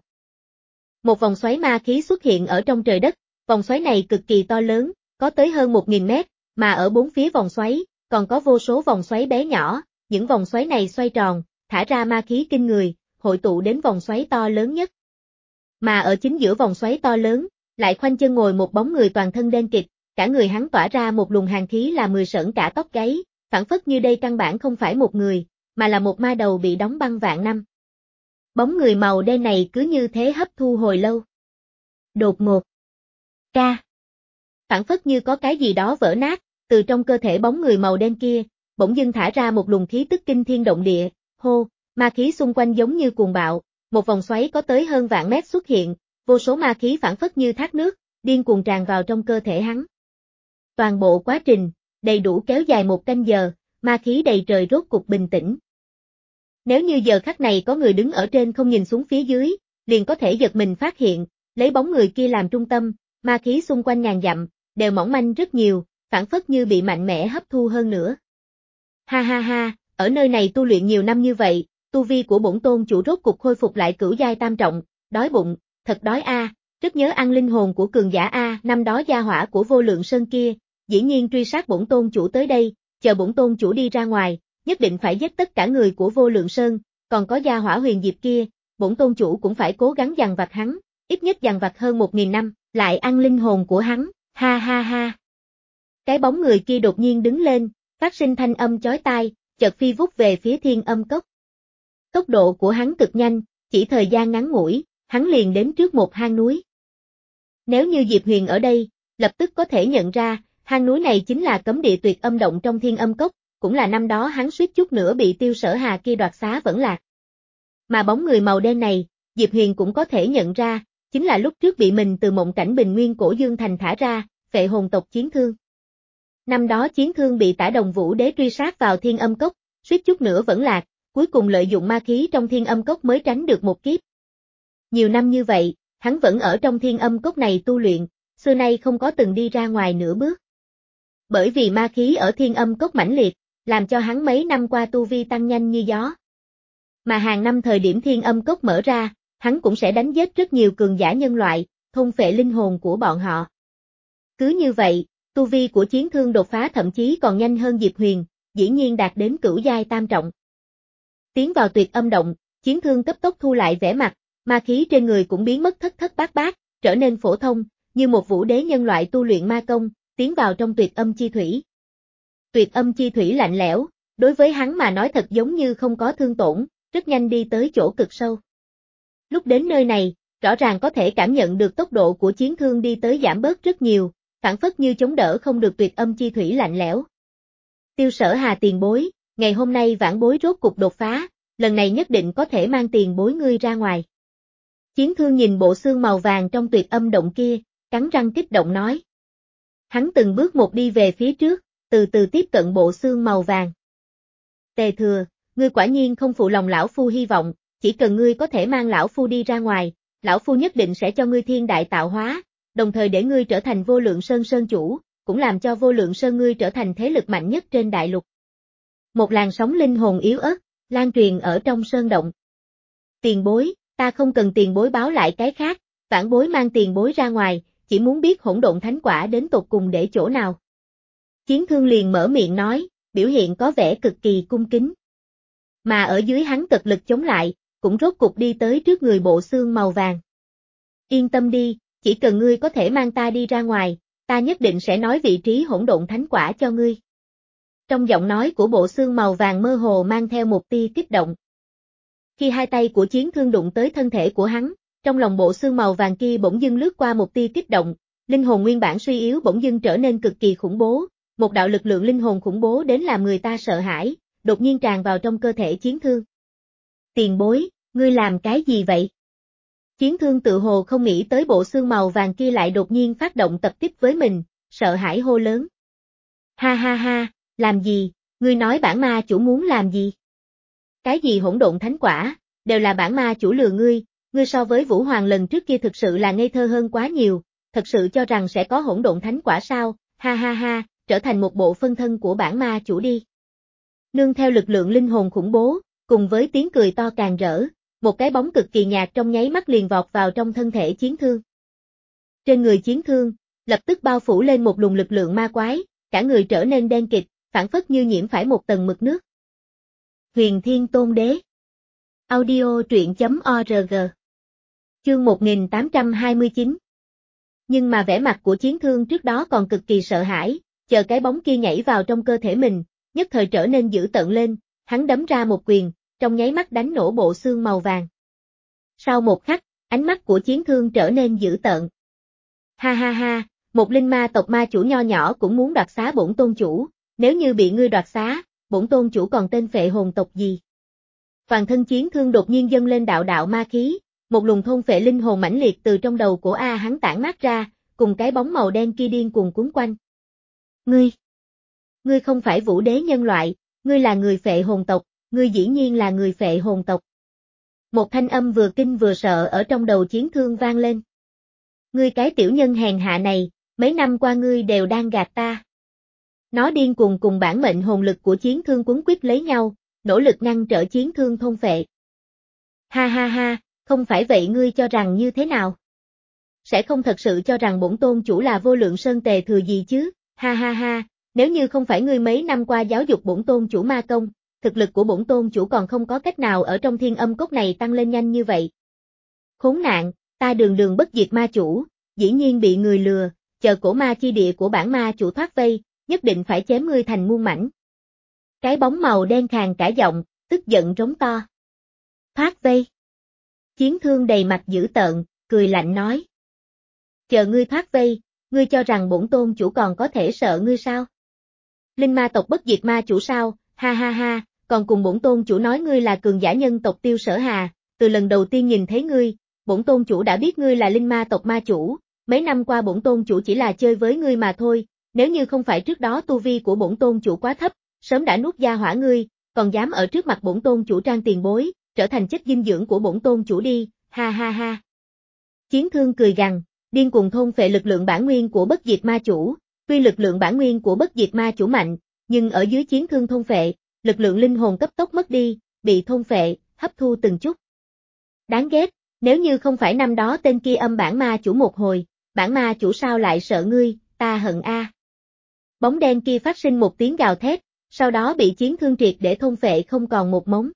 Một vòng xoáy ma khí xuất hiện ở trong trời đất, vòng xoáy này cực kỳ to lớn, có tới hơn một nghìn mét, mà ở bốn phía vòng xoáy, còn có vô số vòng xoáy bé nhỏ, những vòng xoáy này xoay tròn, thả ra ma khí kinh người, hội tụ đến vòng xoáy to lớn nhất. Mà ở chính giữa vòng xoáy to lớn, lại khoanh chân ngồi một bóng người toàn thân đen kịt, cả người hắn tỏa ra một luồng hàn khí làm người sởn cả tóc gáy, phảng phất như đây căn bản không phải một người, mà là một ma đầu bị đóng băng vạn năm. Bóng người màu đen này cứ như thế hấp thu hồi lâu. Đột ngột. Ca. Phảng phất như có cái gì đó vỡ nát, từ trong cơ thể bóng người màu đen kia, bỗng dưng thả ra một luồng khí tức kinh thiên động địa, hô, ma khí xung quanh giống như cuồng bạo, một vòng xoáy có tới hơn vạn mét xuất hiện, vô số ma khí phảng phất như thác nước, điên cuồng tràn vào trong cơ thể hắn. Toàn bộ quá trình, đầy đủ kéo dài một canh giờ, ma khí đầy trời rốt cục bình tĩnh. Nếu như giờ khắc này có người đứng ở trên không nhìn xuống phía dưới, liền có thể giật mình phát hiện, lấy bóng người kia làm trung tâm, ma khí xung quanh ngàn dặm, đều mỏng manh rất nhiều, phảng phất như bị mạnh mẽ hấp thu hơn nữa. Ha ha ha, ở nơi này tu luyện nhiều năm như vậy, tu vi của bổn tôn chủ rốt cục khôi phục lại cửu giai tam trọng, đói bụng, thật đói a, rất nhớ ăn linh hồn của cường giả a, năm đó gia hỏa của Vô Lượng Sơn kia, dĩ nhiên truy sát bổn tôn chủ tới đây, chờ bổn tôn chủ đi ra ngoài, nhất định phải giết tất cả người của Vô Lượng Sơn, còn có gia hỏa Huyền Diệp kia, bổn tôn chủ cũng phải cố gắng dằn vặt hắn, ít nhất dằn vặt hơn một nghìn năm, lại ăn linh hồn của hắn, ha ha ha. Cái bóng người kia đột nhiên đứng lên, phát sinh thanh âm chói tai, chợt phi vút về phía Thiên Âm Cốc. Tốc độ của hắn cực nhanh, chỉ thời gian ngắn ngủi, hắn liền đến trước một hang núi. Nếu như Diệp Huyền ở đây, lập tức có thể nhận ra, hang núi này chính là cấm địa tuyệt âm động trong Thiên Âm Cốc, cũng là năm đó hắn suýt chút nữa bị Tiêu Sở Hà kia đoạt xá vẫn lạc. Mà bóng người màu đen này, Diệp Huyền cũng có thể nhận ra, chính là lúc trước bị mình từ mộng cảnh Bình Nguyên Cổ Dương Thành thả ra, phệ hồn tộc Chiến Thương. Năm đó Chiến Thương bị Tả Đồng Vũ Đế truy sát vào Thiên Âm Cốc, suýt chút nữa vẫn lạc, cuối cùng lợi dụng ma khí trong Thiên Âm Cốc mới tránh được một kiếp. Nhiều năm như vậy, hắn vẫn ở trong Thiên Âm Cốc này tu luyện, xưa nay không có từng đi ra ngoài nửa bước. Bởi vì ma khí ở Thiên Âm Cốc mãnh liệt, làm cho hắn mấy năm qua tu vi tăng nhanh như gió. Mà hàng năm thời điểm Thiên Âm Cốc mở ra, hắn cũng sẽ đánh giết rất nhiều cường giả nhân loại, thôn phệ linh hồn của bọn họ. Cứ như vậy, tu vi của Chiến Thương đột phá thậm chí còn nhanh hơn Diệp Huyền, dĩ nhiên đạt đến cửu giai tam trọng. Tiến vào tuyệt âm động, Chiến Thương cấp tốc thu lại vẻ mặt, ma khí trên người cũng biến mất thất thất bát bát, trở nên phổ thông, như một vũ đế nhân loại tu luyện ma công, tiến vào trong tuyệt âm chi thủy. Tuyệt âm chi thủy lạnh lẽo, đối với hắn mà nói thật giống như không có thương tổn, rất nhanh đi tới chỗ cực sâu. Lúc đến nơi này, rõ ràng có thể cảm nhận được tốc độ của Chiến Thương đi tới giảm bớt rất nhiều, phản phất như chống đỡ không được tuyệt âm chi thủy lạnh lẽo. Tiêu Sở Hà tiền bối, ngày hôm nay vãn bối rốt cục đột phá, lần này nhất định có thể mang tiền bối ngươi ra ngoài. Chiến Thương nhìn bộ xương màu vàng trong tuyệt âm động kia, cắn răng kích động nói. Hắn từng bước một đi về phía trước, từ từ tiếp cận bộ xương màu vàng. Tề Thừa, ngươi quả nhiên không phụ lòng lão phu hy vọng, chỉ cần ngươi có thể mang lão phu đi ra ngoài, lão phu nhất định sẽ cho ngươi thiên đại tạo hóa, đồng thời để ngươi trở thành Vô Lượng Sơn sơn chủ, cũng làm cho Vô Lượng Sơn ngươi trở thành thế lực mạnh nhất trên đại lục. Một làn sóng linh hồn yếu ớt, lan truyền ở trong sơn động. Tiền bối, ta không cần tiền bối báo lại cái khác, vãn bối mang tiền bối ra ngoài, chỉ muốn biết hỗn độn thánh quả đến tột cùng để chỗ nào. Chiến Thương liền mở miệng nói, biểu hiện có vẻ cực kỳ cung kính. Mà ở dưới hắn cật lực chống lại, cũng rốt cục đi tới trước người bộ xương màu vàng. Yên tâm đi, chỉ cần ngươi có thể mang ta đi ra ngoài, ta nhất định sẽ nói vị trí hỗn độn thánh quả cho ngươi. Trong giọng nói của bộ xương màu vàng mơ hồ mang theo một tia kích động. Khi hai tay của Chiến Thương đụng tới thân thể của hắn, trong lòng bộ xương màu vàng kia bỗng dưng lướt qua một tia kích động, linh hồn nguyên bản suy yếu bỗng dưng trở nên cực kỳ khủng bố, một đạo lực lượng linh hồn khủng bố đến làm người ta sợ hãi, đột nhiên tràn vào trong cơ thể Chiến Thương. Tiền bối, ngươi làm cái gì vậy? Chiến thương tự hồ không nghĩ tới bộ xương màu vàng kia lại đột nhiên phát động tập kích với mình, sợ hãi hô lớn. Ha ha ha, làm gì, ngươi nói bản ma chủ muốn làm gì? Cái gì hỗn độn thánh quả, đều là bản ma chủ lừa ngươi, ngươi so với Vũ Hoàng lần trước kia thực sự là ngây thơ hơn quá nhiều, thật sự cho rằng sẽ có hỗn độn thánh quả sao, ha ha ha, trở thành một bộ phân thân của bản ma chủ đi. Nương theo lực lượng linh hồn khủng bố, cùng với tiếng cười to càng rỡ, một cái bóng cực kỳ nhạt trong nháy mắt liền vọt vào trong thân thể chiến thương. Trên người chiến thương, lập tức bao phủ lên một luồng lực lượng ma quái, cả người trở nên đen kịt, phảng phất như nhiễm phải một tầng mực nước. Huyền Thiên Tôn Đế. Audio truyện chấm org. Chương một nghìn tám trăm hai mươi chín. Nhưng mà vẻ mặt của chiến thương trước đó còn cực kỳ sợ hãi, chờ cái bóng kia nhảy vào trong cơ thể mình, nhất thời trở nên dữ tợn lên, hắn đấm ra một quyền, trong nháy mắt đánh nổ bộ xương màu vàng. Sau một khắc, ánh mắt của chiến thương trở nên dữ tợn. Ha ha ha, một linh ma tộc ma chủ nho nhỏ cũng muốn đoạt xá bổn tôn chủ, nếu như bị ngươi đoạt xá, bổn tôn chủ còn tên phệ hồn tộc gì? Toàn thân chiến thương đột nhiên dâng lên đạo đạo ma khí, một luồng thôn phệ linh hồn mãnh liệt từ trong đầu của A hắn tản mát ra, cùng cái bóng màu đen kia điên cuồng cuốn quanh. Ngươi, ngươi không phải vũ đế nhân loại, ngươi là người phệ hồn tộc, ngươi dĩ nhiên là người phệ hồn tộc. Một thanh âm vừa kinh vừa sợ ở trong đầu chiến thương vang lên. Ngươi cái tiểu nhân hèn hạ này, mấy năm qua ngươi đều đang gạt ta. Nó điên cuồng cùng bản mệnh hồn lực của chiến thương quấn quýt lấy nhau, nỗ lực ngăn trở chiến thương thôn phệ. Ha ha ha, không phải vậy ngươi cho rằng như thế nào? Sẽ không thật sự cho rằng bổn tôn chủ là vô lượng sơn tề thừa gì chứ, ha ha ha, nếu như không phải ngươi mấy năm qua giáo dục bổn tôn chủ ma công, thực lực của bổn tôn chủ còn không có cách nào ở trong thiên âm cốc này tăng lên nhanh như vậy. Khốn nạn, ta đường đường bất diệt ma chủ, dĩ nhiên bị người lừa, chờ cổ ma chi địa của bản ma chủ thoát vây, nhất định phải chém ngươi thành muôn mảnh. Cái bóng màu đen khàn cả giọng, tức giận rống to. Thoát vây. Chiến thương đầy mặt dữ tợn, cười lạnh nói. Chờ ngươi thoát vây, ngươi cho rằng bổn tôn chủ còn có thể sợ ngươi sao? Linh ma tộc bất diệt ma chủ sao, ha ha ha, còn cùng bổn tôn chủ nói ngươi là cường giả nhân tộc Tiêu Sở Hà, từ lần đầu tiên nhìn thấy ngươi, bổn tôn chủ đã biết ngươi là linh ma tộc ma chủ, mấy năm qua bổn tôn chủ chỉ là chơi với ngươi mà thôi, nếu như không phải trước đó tu vi của bổn tôn chủ quá thấp, sớm đã nuốt da hỏa ngươi, còn dám ở trước mặt bổn tôn chủ trang tiền bối, trở thành chất dinh dưỡng của bổn tôn chủ đi, ha ha ha. Chiến thương cười gằn, điên cuồng thôn phệ lực lượng bản nguyên của bất diệt ma chủ, tuy lực lượng bản nguyên của bất diệt ma chủ mạnh, nhưng ở dưới chiến thương thôn phệ, lực lượng linh hồn cấp tốc mất đi, bị thôn phệ, hấp thu từng chút. Đáng ghét, nếu như không phải năm đó tên kia âm bản ma chủ một hồi, bản ma chủ sao lại sợ ngươi, ta hận a. Bóng đen kia phát sinh một tiếng gào thét, sau đó bị chiến thương triệt để thôn phệ không còn một mống.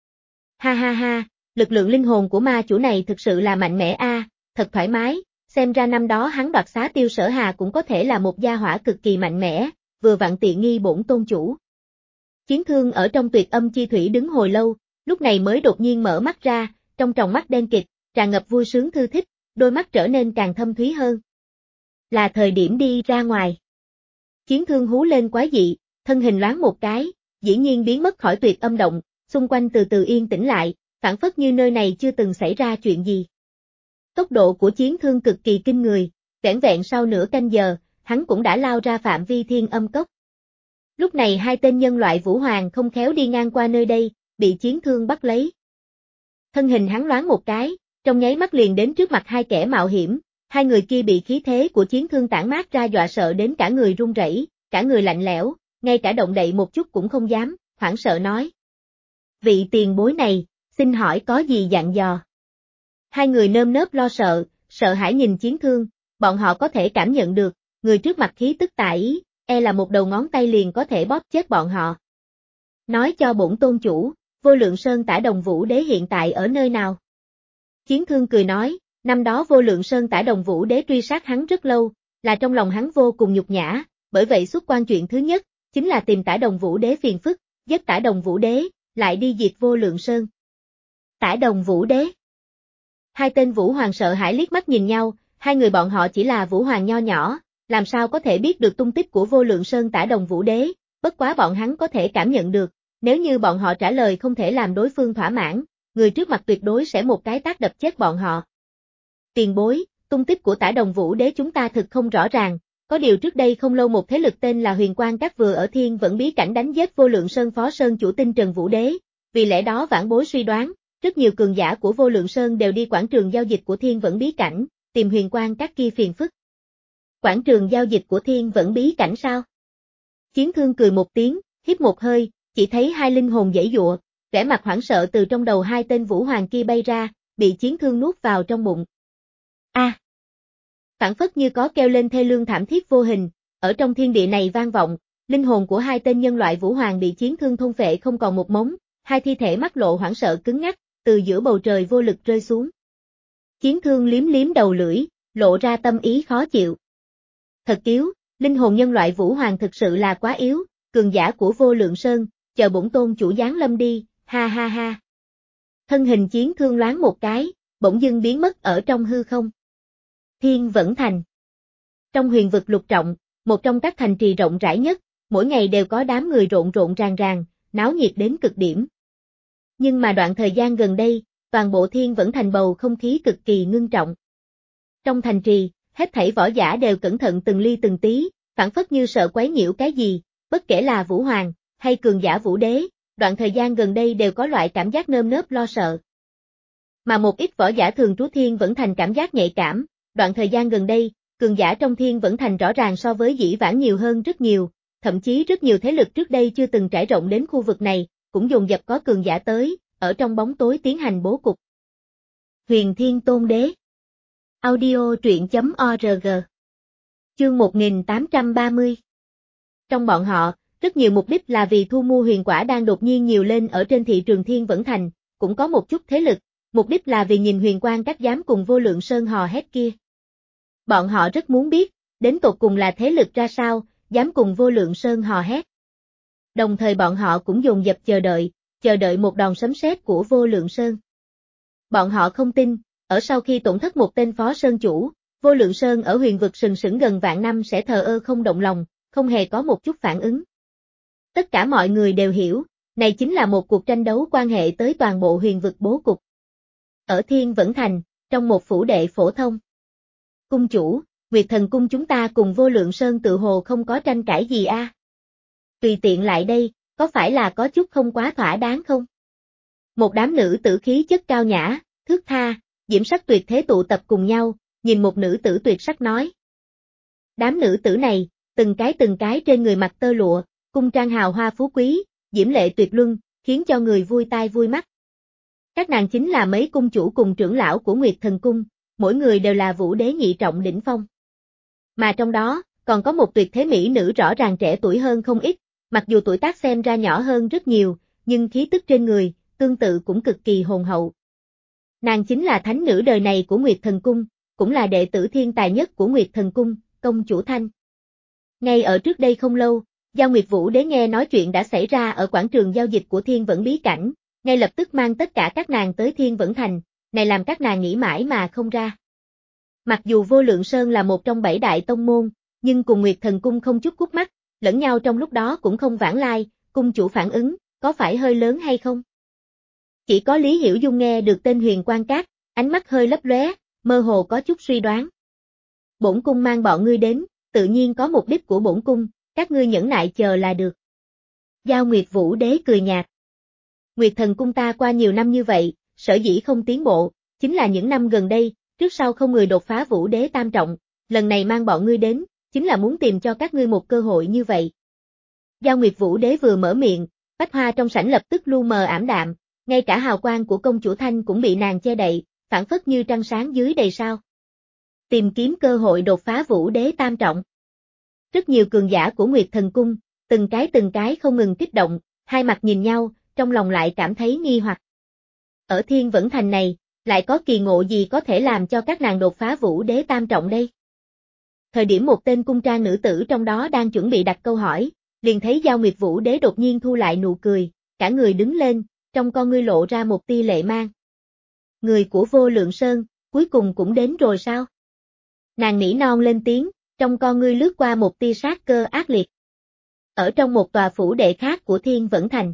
Ha ha ha, lực lượng linh hồn của ma chủ này thực sự là mạnh mẽ a, thật thoải mái, xem ra năm đó hắn đoạt xá Tiêu Sở Hà cũng có thể là một gia hỏa cực kỳ mạnh mẽ, vừa vặn tiện nghi bổn tôn chủ. Chiến thương ở trong tuyệt âm chi thủy đứng hồi lâu, lúc này mới đột nhiên mở mắt ra, trong tròng mắt đen kịt, tràn ngập vui sướng thư thích, đôi mắt trở nên càng thâm thúy hơn. Là thời điểm đi ra ngoài. Chiến thương hú lên quái dị, thân hình loáng một cái, dĩ nhiên biến mất khỏi tuyệt âm động, xung quanh từ từ yên tĩnh lại, phản phất như nơi này chưa từng xảy ra chuyện gì. Tốc độ của chiến thương cực kỳ kinh người, vẻn vẹn sau nửa canh giờ, hắn cũng đã lao ra phạm vi thiên âm cốc. Lúc này hai tên nhân loại Vũ Hoàng không khéo đi ngang qua nơi đây, bị chiến thương bắt lấy. Thân hình hắn loáng một cái, trong nháy mắt liền đến trước mặt hai kẻ mạo hiểm, hai người kia bị khí thế của chiến thương tản mát ra dọa sợ đến cả người run rẩy, cả người lạnh lẽo, ngay cả động đậy một chút cũng không dám, hoảng sợ nói. Vị tiền bối này, xin hỏi có gì dặn dò? Hai người nơm nớp lo sợ, sợ hãi nhìn chiến thương, bọn họ có thể cảm nhận được, người trước mặt khí tức tà ý, e là một đầu ngón tay liền có thể bóp chết bọn họ. Nói cho bổn tôn chủ, Vô Lượng Sơn Tả Đồng Vũ Đế hiện tại ở nơi nào? Chiến thương cười nói, năm đó Vô Lượng Sơn Tả Đồng Vũ Đế truy sát hắn rất lâu, là trong lòng hắn vô cùng nhục nhã, bởi vậy xuất quan chuyện thứ nhất, chính là tìm Tả Đồng Vũ Đế phiền phức, giết Tả Đồng Vũ Đế, lại đi diệt Vô Lượng Sơn. Tả Đồng Vũ Đế. Hai tên Vũ Hoàng sợ hãi liếc mắt nhìn nhau, hai người bọn họ chỉ là Vũ Hoàng nho nhỏ, làm sao có thể biết được tung tích của Vô Lượng Sơn Tả Đồng Vũ Đế, bất quá bọn hắn có thể cảm nhận được, nếu như bọn họ trả lời không thể làm đối phương thỏa mãn, người trước mặt tuyệt đối sẽ một cái tát đập chết bọn họ. Tiền bối, tung tích của Tả Đồng Vũ Đế chúng ta thực không rõ ràng, có điều trước đây không lâu một thế lực tên là Huyền Quang Các vừa ở Thiên Vẫn bí cảnh đánh giết Vô Lượng Sơn phó sơn chủ Tinh Trần Vũ Đế, vì lẽ đó vãn bối suy đoán, rất nhiều cường giả của Vô Lượng Sơn đều đi quảng trường giao dịch của Thiên Vẫn bí cảnh, tìm Huyền Quang Các kia phiền phức. Quảng trường giao dịch của Thiên Vẫn bí cảnh sao? Chiến Thương cười một tiếng, hít một hơi, chỉ thấy hai linh hồn giãy giụa, vẻ mặt hoảng sợ từ trong đầu hai tên Vũ Hoàng kia bay ra, bị Chiến Thương nuốt vào trong bụng. A! À, phảng phất như có kêu lên thê lương thảm thiết vô hình, ở trong thiên địa này vang vọng, linh hồn của hai tên nhân loại Vũ Hoàng bị Chiến Thương thôn phệ không còn một mống, hai thi thể mắt lộ hoảng sợ cứng ngắc, từ giữa bầu trời vô lực rơi xuống. Chiến Thương liếm liếm đầu lưỡi, lộ ra tâm ý khó chịu. Thật yếu, linh hồn nhân loại Vũ Hoàng thực sự là quá yếu, cường giả của Vô Lượng Sơn, chờ bổn tôn chủ giáng lâm đi, ha ha ha. Thân hình Chiến Thương loáng một cái, bỗng dưng biến mất ở trong hư không. Thiên Vẫn Thành. Trong huyền vực lục trọng, một trong các thành trì rộng rãi nhất, mỗi ngày đều có đám người rộn rộn ràng ràng, náo nhiệt đến cực điểm. Nhưng mà đoạn thời gian gần đây, toàn bộ Thiên Vẫn Thành bầu không khí cực kỳ ngưng trọng. Trong thành trì, hết thảy võ giả đều cẩn thận từng ly từng tí, phảng phất như sợ quấy nhiễu cái gì, bất kể là Vũ Hoàng, hay cường giả Vũ Đế, đoạn thời gian gần đây đều có loại cảm giác nơm nớp lo sợ. Mà một ít võ giả thường trú Thiên Vẫn Thành cảm giác nhạy cảm, đoạn thời gian gần đây, cường giả trong Thiên Vẫn Thành rõ ràng so với dĩ vãng nhiều hơn rất nhiều, thậm chí rất nhiều thế lực trước đây chưa từng trải rộng đến khu vực này, cũng dồn dập có cường giả tới, ở trong bóng tối tiến hành bố cục. Huyền Thiên Tôn Đế. Audio truyện chấm org. Chương một nghìn tám trăm ba mươi. Trong bọn họ, rất nhiều mục đích là vì thu mua huyền quả đang đột nhiên nhiều lên ở trên thị trường Thiên Vẫn Thành, cũng có một chút thế lực, mục đích là vì nhìn Huyền Quang Các dám cùng Vô Lượng Sơn hò hét kia. Bọn họ rất muốn biết, đến tột cùng là thế lực ra sao, dám cùng Vô Lượng Sơn hò hét. Đồng thời bọn họ cũng dồn dập chờ đợi, chờ đợi một đòn sấm sét của Vô Lượng Sơn. Bọn họ không tin, ở sau khi tổn thất một tên phó sơn chủ, Vô Lượng Sơn ở huyền vực sừng sững gần vạn năm sẽ thờ ơ không động lòng, không hề có một chút phản ứng. Tất cả mọi người đều hiểu, này chính là một cuộc tranh đấu quan hệ tới toàn bộ huyền vực bố cục. Ở Thiên Vẫn Thành, trong một phủ đệ phổ thông. Cung chủ, Nguyệt Thần Cung chúng ta cùng Vô Lượng Sơn tự hồ không có tranh cãi gì a. À? Tùy tiện lại đây, có phải là có chút không quá thỏa đáng không? Một đám nữ tử khí chất cao nhã, thước tha, diễm sắc tuyệt thế tụ tập cùng nhau, nhìn một nữ tử tuyệt sắc nói. Đám nữ tử này, từng cái từng cái trên người mặc tơ lụa, cung trang hào hoa phú quý, diễm lệ tuyệt luân, khiến cho người vui tai vui mắt. Các nàng chính là mấy cung chủ cùng trưởng lão của Nguyệt Thần Cung, mỗi người đều là Vũ Đế nhị trọng đỉnh phong. Mà trong đó, còn có một tuyệt thế mỹ nữ rõ ràng trẻ tuổi hơn không ít, mặc dù tuổi tác xem ra nhỏ hơn rất nhiều, nhưng khí tức trên người, tương tự cũng cực kỳ hồn hậu. Nàng chính là thánh nữ đời này của Nguyệt Thần Cung, cũng là đệ tử thiên tài nhất của Nguyệt Thần Cung, công chủ Thanh. Ngay ở trước đây không lâu, Giao Nguyệt Vũ Đế nghe nói chuyện đã xảy ra ở quảng trường giao dịch của Thiên Vẫn bí cảnh, ngay lập tức mang tất cả các nàng tới Thiên Vẫn Thành, này làm các nàng nghĩ mãi mà không ra. Mặc dù Vô Lượng Sơn là một trong bảy đại tông môn, nhưng cùng Nguyệt Thần Cung không chút cút mắt, lẫn nhau trong lúc đó cũng không vãng lai, cung chủ phản ứng, có phải hơi lớn hay không? Chỉ có Lý Hiểu Dung nghe được tên Huyền Quang Các, ánh mắt hơi lấp lóe, mơ hồ có chút suy đoán. Bổn cung mang bọn ngươi đến, tự nhiên có mục đích của bổn cung, các ngươi nhẫn nại chờ là được. Giao Nguyệt Vũ Đế cười nhạt. Nguyệt Thần Cung ta qua nhiều năm như vậy, sở dĩ không tiến bộ, chính là những năm gần đây, trước sau không người đột phá Vũ Đế tam trọng, lần này mang bọn ngươi đến, chính là muốn tìm cho các ngươi một cơ hội như vậy. Giao Nguyệt Vũ Đế vừa mở miệng, bách hoa trong sảnh lập tức lu mờ ảm đạm, ngay cả hào quang của công chủ Thanh cũng bị nàng che đậy, phản phất như trăng sáng dưới đầy sao. Tìm kiếm cơ hội đột phá Vũ Đế tam trọng. Rất nhiều cường giả của Nguyệt Thần Cung, từng cái từng cái không ngừng kích động, hai mặt nhìn nhau, trong lòng lại cảm thấy nghi hoặc. Ở Thiên Vẫn Thành này, lại có kỳ ngộ gì có thể làm cho các nàng đột phá Vũ Đế tam trọng đây? Thời điểm một tên cung trang nữ tử trong đó đang chuẩn bị đặt câu hỏi, liền thấy Giao Nguyệt Vũ Đế đột nhiên thu lại nụ cười, cả người đứng lên, trong con ngươi lộ ra một tia lệ mang. Người của Vô Lượng Sơn, cuối cùng cũng đến rồi sao? Nàng nỉ non lên tiếng, trong con ngươi lướt qua một tia sát cơ ác liệt. Ở trong một tòa phủ đệ khác của Thiên Vẫn Thành.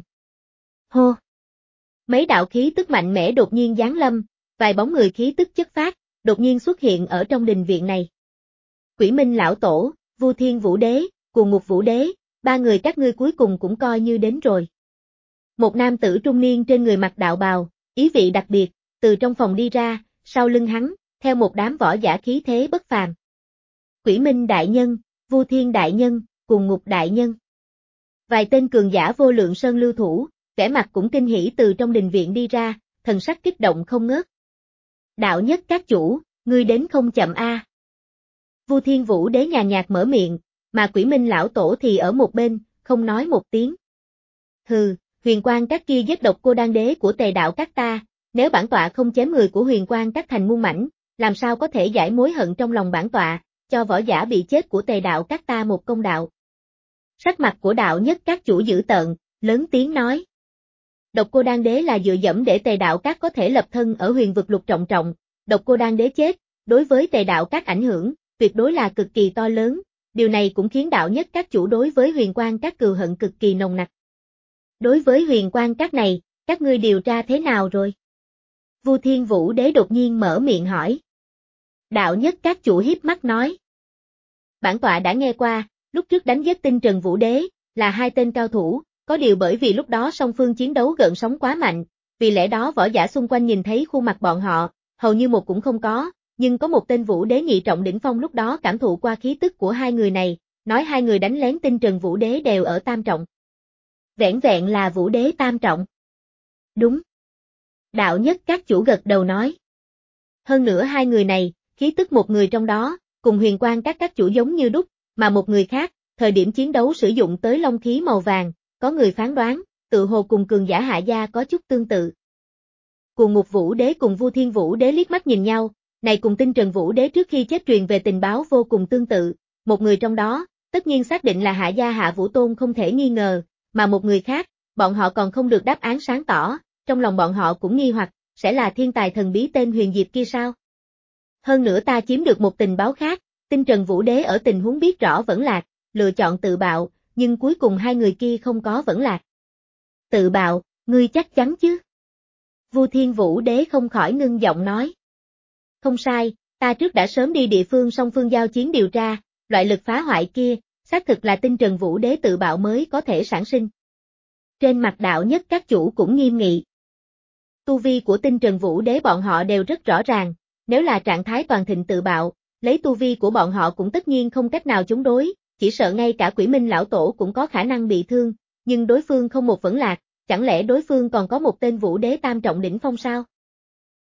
Hô! Mấy đạo khí tức mạnh mẽ đột nhiên giáng lâm, vài bóng người khí tức chất phát, đột nhiên xuất hiện ở trong đình viện này. Quỷ Minh lão tổ, Vu Thiên Vũ Đế, Cuồng Ngục Vũ Đế, ba người các ngươi cuối cùng cũng coi như đến rồi. Một nam tử trung niên trên người mặc đạo bào, ý vị đặc biệt, từ trong phòng đi ra, sau lưng hắn, theo một đám võ giả khí thế bất phàm. Quỷ Minh đại nhân, Vu Thiên đại nhân, Cuồng Ngục đại nhân. Vài tên cường giả vô lượng sơn lưu thủ, vẻ mặt cũng kinh hỉ từ trong đình viện đi ra, thần sắc kích động không ngớt. Đạo nhất các chủ, ngươi đến không chậm a. Vu Thiên Vũ Đế nhàn nhạt mở miệng, mà Quỷ Minh lão tổ thì ở một bên, không nói một tiếng. Hừ, Huyền Quang các kia giết độc cô đan đế của Tề đạo các ta, nếu bản tọa không chém người của Huyền Quang các thành muôn mảnh, làm sao có thể giải mối hận trong lòng bản tọa, cho võ giả bị chết của Tề đạo các ta một công đạo. Sắc mặt của đạo nhất các chủ dữ tợn, lớn tiếng nói. Độc cô đan đế là dựa dẫm để Tề đạo các có thể lập thân ở huyền vực lục trọng trọng, độc cô đan đế chết, đối với Tề đạo các ảnh hưởng, tuyệt đối là cực kỳ to lớn, điều này cũng khiến đạo nhất các chủ đối với Huyền Quang các cừu hận cực kỳ nồng nặc. Đối với Huyền Quang các này, các ngươi điều tra thế nào rồi? Vu Thiên Vũ Đế đột nhiên mở miệng hỏi. Đạo nhất các chủ hiếp mắt nói. Bản tọa đã nghe qua, lúc trước đánh giết Tinh Trần Vũ Đế, là hai tên cao thủ, có điều bởi vì lúc đó song phương chiến đấu gợn sóng quá mạnh, vì lẽ đó võ giả xung quanh nhìn thấy khuôn mặt bọn họ, hầu như một cũng không có, nhưng có một tên Vũ Đế nhị trọng đỉnh phong lúc đó cảm thụ qua khí tức của hai người này, nói hai người đánh lén Tinh Trần Vũ Đế đều ở tam trọng. Vẻn vẹn là Vũ Đế tam trọng. Đúng. Đạo nhất các chủ gật đầu nói. Hơn nữa hai người này, khí tức một người trong đó, cùng Huyền Quang các các chủ giống như đúc, mà một người khác, thời điểm chiến đấu sử dụng tới long khí màu vàng, có người phán đoán, tự hồ cùng cường giả hạ gia có chút tương tự. Cuồng Ngục Vũ Đế cùng Vu Thiên Vũ Đế liếc mắt nhìn nhau, này cùng Tinh Trần Vũ Đế trước khi chết truyền về tình báo vô cùng tương tự, một người trong đó, tất nhiên xác định là hạ gia Hạ Vũ Tôn không thể nghi ngờ, mà một người khác, bọn họ còn không được đáp án sáng tỏ, trong lòng bọn họ cũng nghi hoặc, sẽ là thiên tài thần bí tên Huyền Diệp kia sao? Hơn nữa ta chiếm được một tình báo khác, Tinh Trần Vũ Đế ở tình huống biết rõ vẫn lạc, lựa chọn tự bạo, nhưng cuối cùng hai người kia không có vẫn lạc. Tự bạo, ngươi chắc chắn chứ? Vu Thiên Vũ Đế không khỏi ngưng giọng nói. Không sai, ta trước đã sớm đi địa phương song phương giao chiến điều tra, loại lực phá hoại kia, xác thực là Tinh Trần Vũ Đế tự bạo mới có thể sản sinh. Trên mặt đạo nhất các chủ cũng nghiêm nghị. Tu vi của Tinh Trần Vũ Đế bọn họ đều rất rõ ràng, nếu là trạng thái toàn thịnh tự bạo, lấy tu vi của bọn họ cũng tất nhiên không cách nào chống đối, chỉ sợ ngay cả Quỷ Minh lão tổ cũng có khả năng bị thương, nhưng đối phương không một vẫn lạc, chẳng lẽ đối phương còn có một tên Vũ Đế tam trọng đỉnh phong sao?